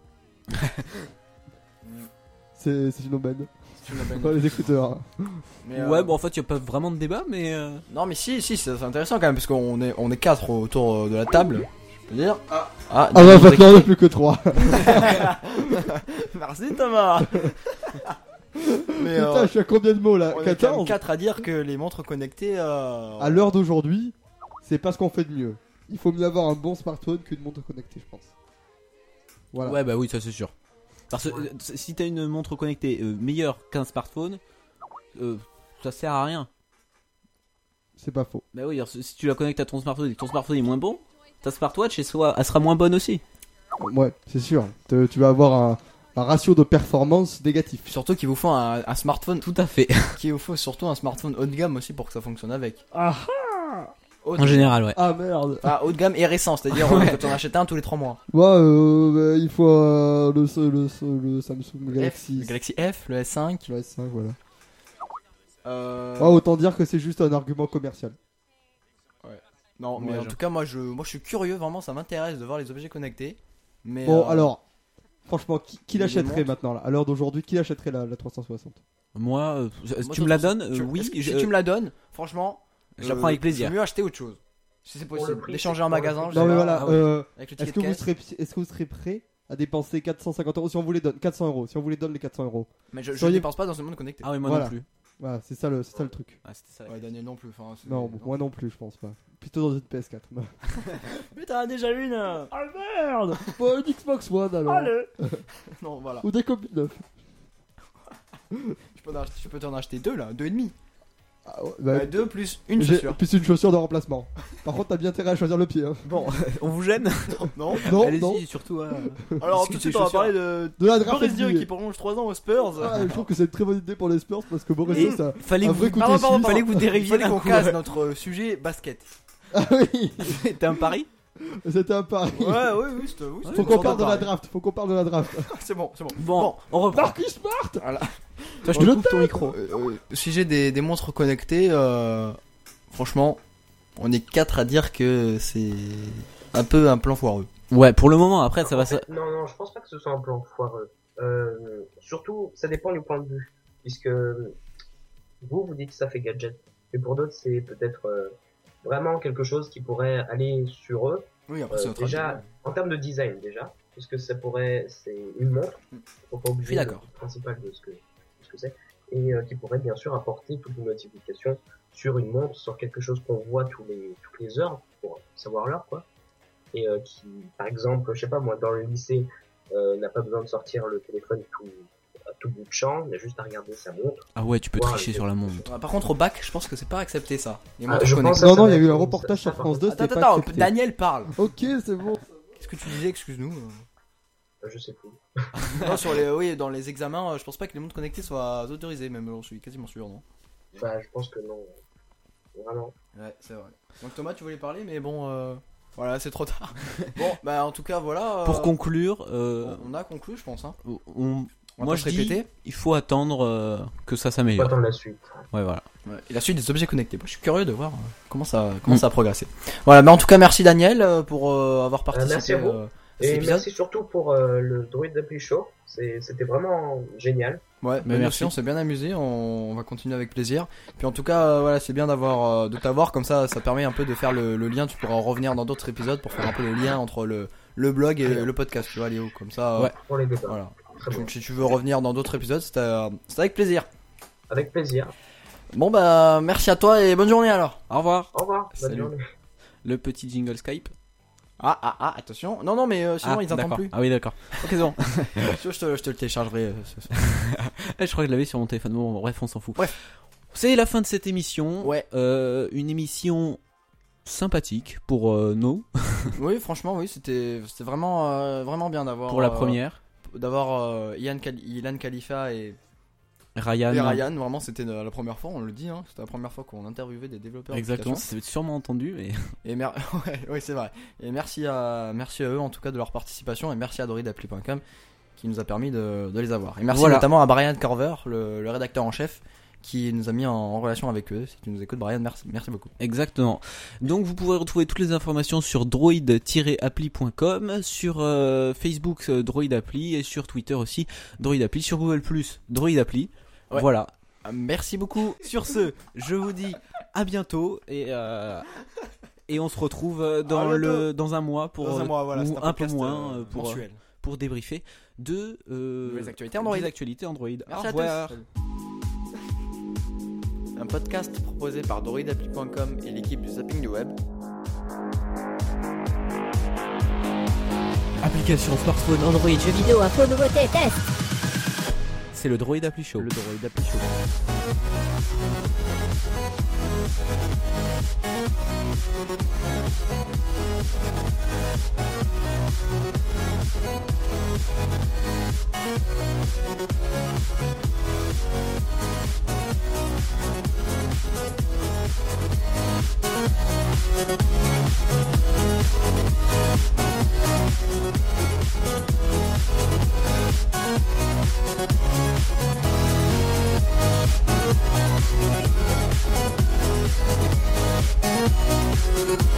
S4: c'est c'est une aubaine.
S1: C'est une aubaine.
S4: Pas les écouteurs.
S1: Mais, euh,
S2: Ouais, bon en fait, y a pas vraiment de débat, mais. euh,
S1: Non, mais si, si, c'est c'est intéressant quand même parce qu'on est on est quatre autour euh, de la table. Je peux dire. Ah. Ah,
S4: Ah bah
S1: nous
S4: maintenant on n'est plus que trois.
S1: Merci Thomas. Mais
S4: Putain,
S1: euh,
S4: je suis à combien de mots là
S1: on est quand même
S4: quatorze.
S1: quatre à dire que les montres connectées. Euh...
S4: À l'heure d'aujourd'hui, c'est pas ce qu'on fait de mieux. Il faut mieux avoir un bon smartphone qu'une montre connectée, je pense. Voilà.
S2: Ouais, bah oui, ça c'est sûr. Parce que euh, si t'as une montre connectée euh, meilleure qu'un smartphone, euh, ça sert à rien.
S4: C'est pas faux.
S2: Bah oui, alors, si tu la connectes à ton smartphone et que ton smartphone est moins bon, ta smartwatch elle, soit, elle sera moins bonne aussi.
S4: Ouais, c'est sûr. Te- tu vas avoir un, un ratio de performance négatif.
S1: Surtout qu'il vous faut un, un smartphone,
S2: Tout à fait.
S1: qu'il vous faut surtout un smartphone haut de gamme aussi pour que ça fonctionne avec.
S4: Ah
S1: Haut de-
S2: En général, ouais.
S4: Ah merde.
S1: Ah, haut de gamme et récent, c'est-à-dire
S2: Ouais.
S1: euh, que t'en achètes un tous les trois mois.
S4: Moi, euh, bah, il faut euh, le, le, le, le Samsung Galaxy.
S1: F, le Galaxy F, le S cinq.
S4: Le S cinq, voilà.
S1: Euh...
S4: Ah, autant dire que c'est juste un argument commercial.
S1: Non, mais
S2: Ouais,
S1: en
S2: je-
S1: tout cas, moi je, moi je suis curieux, vraiment, ça m'intéresse de voir les objets connectés. Mais
S4: Bon,
S1: euh,
S4: alors, franchement, qui, qui
S1: il
S4: l'achèterait
S1: montre.
S4: maintenant là, à l'heure d'aujourd'hui, qui l'achèterait la, la trois cent soixante?
S2: Moi, euh,
S1: moi,
S2: tu me la
S1: je pense-
S2: donnes euh,
S1: tu-
S2: Oui.
S1: est-ce que-
S2: je-
S1: si tu me la donnes, franchement,
S2: je la prends avec plaisir.
S1: C'est mieux acheter autre chose. Si c'est
S5: Pour le
S1: possible,
S5: prix,
S1: d'échanger
S5: c'est
S1: en
S5: pour le
S1: magasin.
S5: prix.
S1: je
S4: Non
S1: sais
S4: mais
S1: pas,
S4: voilà,
S1: ah ouais,
S4: euh,
S1: avec le
S4: est-ce
S1: ticket
S4: que,
S1: de
S4: vous
S1: caisse.
S4: serez, est-ce que vous serez prêt à dépenser quatre cent cinquante euros si on vous les donne quatre cents euros, si on vous les donne les quatre cents euros?
S1: Mais je, je
S4: Seriez-
S1: ne dépense pas dans ce monde connecté.
S2: Ah oui, moi
S4: Voilà.
S2: non plus.
S4: Voilà, c'est ça le, c'est ça le truc.
S2: Ah, c'était ça.
S1: Ouais, Daniel non plus. Enfin, c'est-
S4: Non, moi non plus, je pense pas. Plutôt dans une P S quatre. Non.
S1: Mais t'en as déjà une.
S4: Ah merde. Bon, une Xbox One alors.
S1: Non, voilà.
S4: Ou des copies neufs.
S1: Tu peux, en acheter- tu peux t'en acheter deux là, deux et demi.
S4: Ah, ouais, bah,
S1: Ouais, deux plus une
S4: j'ai-
S1: chaussure.
S4: plus une chaussure de remplacement. Par contre, t'as bien intérêt à choisir le pied. Hein.
S2: Bon, on vous gêne
S1: Non.
S4: Non,
S2: Allez-y,
S4: non.
S2: surtout. euh,
S1: Alors tout
S2: Discutez
S1: de suite, on va
S2: chaussures.
S1: parler de
S4: De la draft
S1: Boris
S4: N
S1: Dio
S4: B A.
S1: qui prolonge trois ans aux Spurs.
S4: Ah, je trouve que c'est une très bonne idée pour les Spurs parce que Boris
S2: Et
S4: Dio, ça.
S2: fallait
S4: un
S2: que
S4: vrai
S2: vous,
S4: coup de
S1: Pardon, pardon,
S4: suisse.
S2: fallait que vous
S1: Il
S2: dériviez
S1: fallait
S2: d'un
S1: qu'on
S2: coup.
S1: casse notre euh, sujet basket.
S4: Ah oui,
S2: C'était un pari.
S4: c'était un pari.
S1: Ouais, ouais, oui, c'était oui, c'était
S4: Faut
S1: une
S4: qu'on
S1: sorte
S4: parle de la
S1: pari.
S4: draft. Faut qu'on parle de la draft.
S1: C'est bon, c'est bon.
S2: Bon, on reprend.
S4: Marcus Smart.
S2: Toi, je te
S4: Je
S2: coupe ton micro.
S1: Euh, euh, sujet des, des monstres connectés, euh, franchement, on est quatre à dire que c'est un peu un plan foireux.
S2: Ouais, pour le moment, après, ça va.
S5: En
S2: Ça...
S5: fait, non, non, je pense pas que ce soit un plan foireux. Euh, surtout, ça dépend du point de vue. Puisque vous, vous dites que ça fait gadget. Mais pour d'autres, c'est peut-être euh, vraiment quelque chose qui pourrait aller sur eux.
S1: Oui, après
S5: Euh,
S1: c'est notre
S5: déjà,
S1: avis.
S5: en termes de design, déjà. Puisque ça pourrait, c'est une montre. Faut pas
S1: Je
S5: oublier
S1: suis d'accord.
S5: le principal de ce que, de ce que c'est. Et euh, qui pourrait bien sûr apporter toutes les notifications sur une montre, sur quelque chose qu'on voit tous les, toutes les heures pour savoir l'heure, quoi. Et euh, qui, par exemple, je sais pas, moi, dans le lycée, euh, n'a pas besoin de sortir le téléphone tout, à tout bout de champ, il a juste à regarder sa montre.
S2: Ah ouais, tu peux
S5: Ouais,
S2: tricher
S5: mais-
S2: sur la montre.
S1: Ouais, par contre, au bac, je pense que c'est pas accepté ça. Les
S5: Ah,
S1: montres
S5: je
S1: connectées.
S5: pense- Ça,
S4: Non,
S5: ça
S4: non, il y a
S5: va
S4: eu
S5: être-
S4: un reportage
S5: ça,
S4: sur
S5: ça,
S4: France
S5: par
S4: deux.
S1: Attends,
S4: C'était
S1: attends,
S4: pas
S1: attends,
S4: accepté.
S1: Daniel parle.
S4: Ok, c'est bon.
S1: Qu'est-ce que tu disais, excuse-nous.
S5: Euh, Je sais plus.
S1: Non, sur les, oui, dans les examens, euh, je pense pas que les montres connectées soient autorisées, même, j'en suis quasiment sûr, non?
S5: Bah, je pense que non. Vraiment.
S1: Ouais, c'est vrai. Donc Thomas, tu voulais parler, mais bon, euh, voilà, c'est trop tard. Bon, bah en tout cas, voilà. euh,
S2: Pour conclure, euh,
S1: on a conclu, je pense. Hein.
S2: on-
S1: On va
S2: moi
S1: pas
S2: je
S1: se
S2: dis,
S1: répéter.
S2: il faut attendre euh, que ça
S5: Faut
S2: s'améliore.
S5: attendre la suite.
S2: Ouais, voilà.
S1: Ouais, et la suite des objets connectés. Moi, je suis curieux de voir euh, comment ça,
S2: Mm.
S1: comment ça a progressé. Voilà, mais en tout cas, merci Daniel euh, pour euh, avoir participé
S5: merci à vous.
S1: euh, à cet
S5: Et
S1: épisode.
S5: merci surtout pour euh, le Droid Appli Show. C'est- C'était vraiment génial.
S1: Ouais, bah,
S2: Mais
S1: merci,
S2: merci.
S1: on s'est bien amusé, on, on va continuer avec plaisir. Puis en tout cas, euh, voilà, c'est bien d'avoir, euh, de t'avoir comme ça, ça permet un peu de faire le, le lien. Tu pourras en revenir dans d'autres épisodes pour faire un peu le lien entre le, le blog et le podcast, tu vois, Léo. Comme ça, euh,
S2: Ouais.
S5: Pour les débats.
S1: voilà.
S5: Très bien.
S1: Donc si tu veux revenir dans d'autres épisodes, c'est euh, c'est avec plaisir.
S5: Avec plaisir.
S1: Bon bah, merci à toi et bonne journée alors.
S2: Au revoir.
S5: Au revoir. Bonne
S1: Salut.
S5: journée.
S2: Le petit jingle Skype.
S1: Ah ah ah, attention. Non non, mais euh, sinon
S2: ah,
S1: ils t'entendent
S2: d'accord.
S1: plus.
S2: Ah oui, d'accord. Ok, c'est bon.
S1: Si tu veux, je te, je te le téléchargerai. euh, ce soir.
S2: Eh, je crois que je l'avais sur mon téléphone. Bon, bref, on s'en fout.
S1: Bref.
S2: C'est la fin de cette émission.
S1: Ouais.
S2: Euh, une émission sympathique pour euh, nous,
S1: Oui, franchement, oui, c'était, c'était vraiment, euh, vraiment bien d'avoir.
S2: pour la
S1: euh,
S2: première.
S1: D'avoir euh, Ian, Khal- Ilan Khalifa et,
S2: Ryan.
S1: et Ryan. Vraiment, c'était la la première fois, on le dit, hein, c'était la première fois qu'on interviewait des développeurs.
S2: Exactement.
S1: d'applications.
S2: Ça s'est sûrement entendu. Et...
S1: Et mer- ouais, ouais, c'est vrai. Et merci à, merci à eux en tout cas de leur participation et merci à droid appli point com qui nous a permis de, de les avoir. Et merci
S2: Voilà.
S1: notamment à Brian Carver, le, le rédacteur en chef, qui nous a mis en, en relation avec eux. Si tu nous écoutes, Brian, merci, merci beaucoup.
S2: Exactement. Donc vous pourrez retrouver toutes les informations sur droid tiret appli point com, sur euh, Facebook euh, Droid Appli et sur Twitter aussi Droid Appli, sur Google plus Droid Appli.
S1: Ouais.
S2: Voilà.
S1: Euh, Merci beaucoup.
S2: Sur ce, je vous dis à bientôt et euh, et on se retrouve euh, dans
S1: À bientôt.
S2: le dans un mois pour
S1: Dans un
S2: euh,
S1: mois, voilà,
S2: ou
S1: c'est
S2: un, peu
S1: podcast,
S2: moins
S1: euh,
S2: euh, pour
S1: mensuel.
S2: pour débriefer de euh,
S1: Les actualités Android.
S2: des actualités Android.
S1: Merci
S2: Au
S1: à
S2: revoir.
S1: tous. Un podcast proposé par droid appli point com et l'équipe du Zapping du Web.
S2: Application smartphone
S3: Android, jeux vidéo, info, nouveautés, tests.
S2: C'est le Droid Appli Show.
S1: Le Droid Appli Show.
S8: We'll be right back.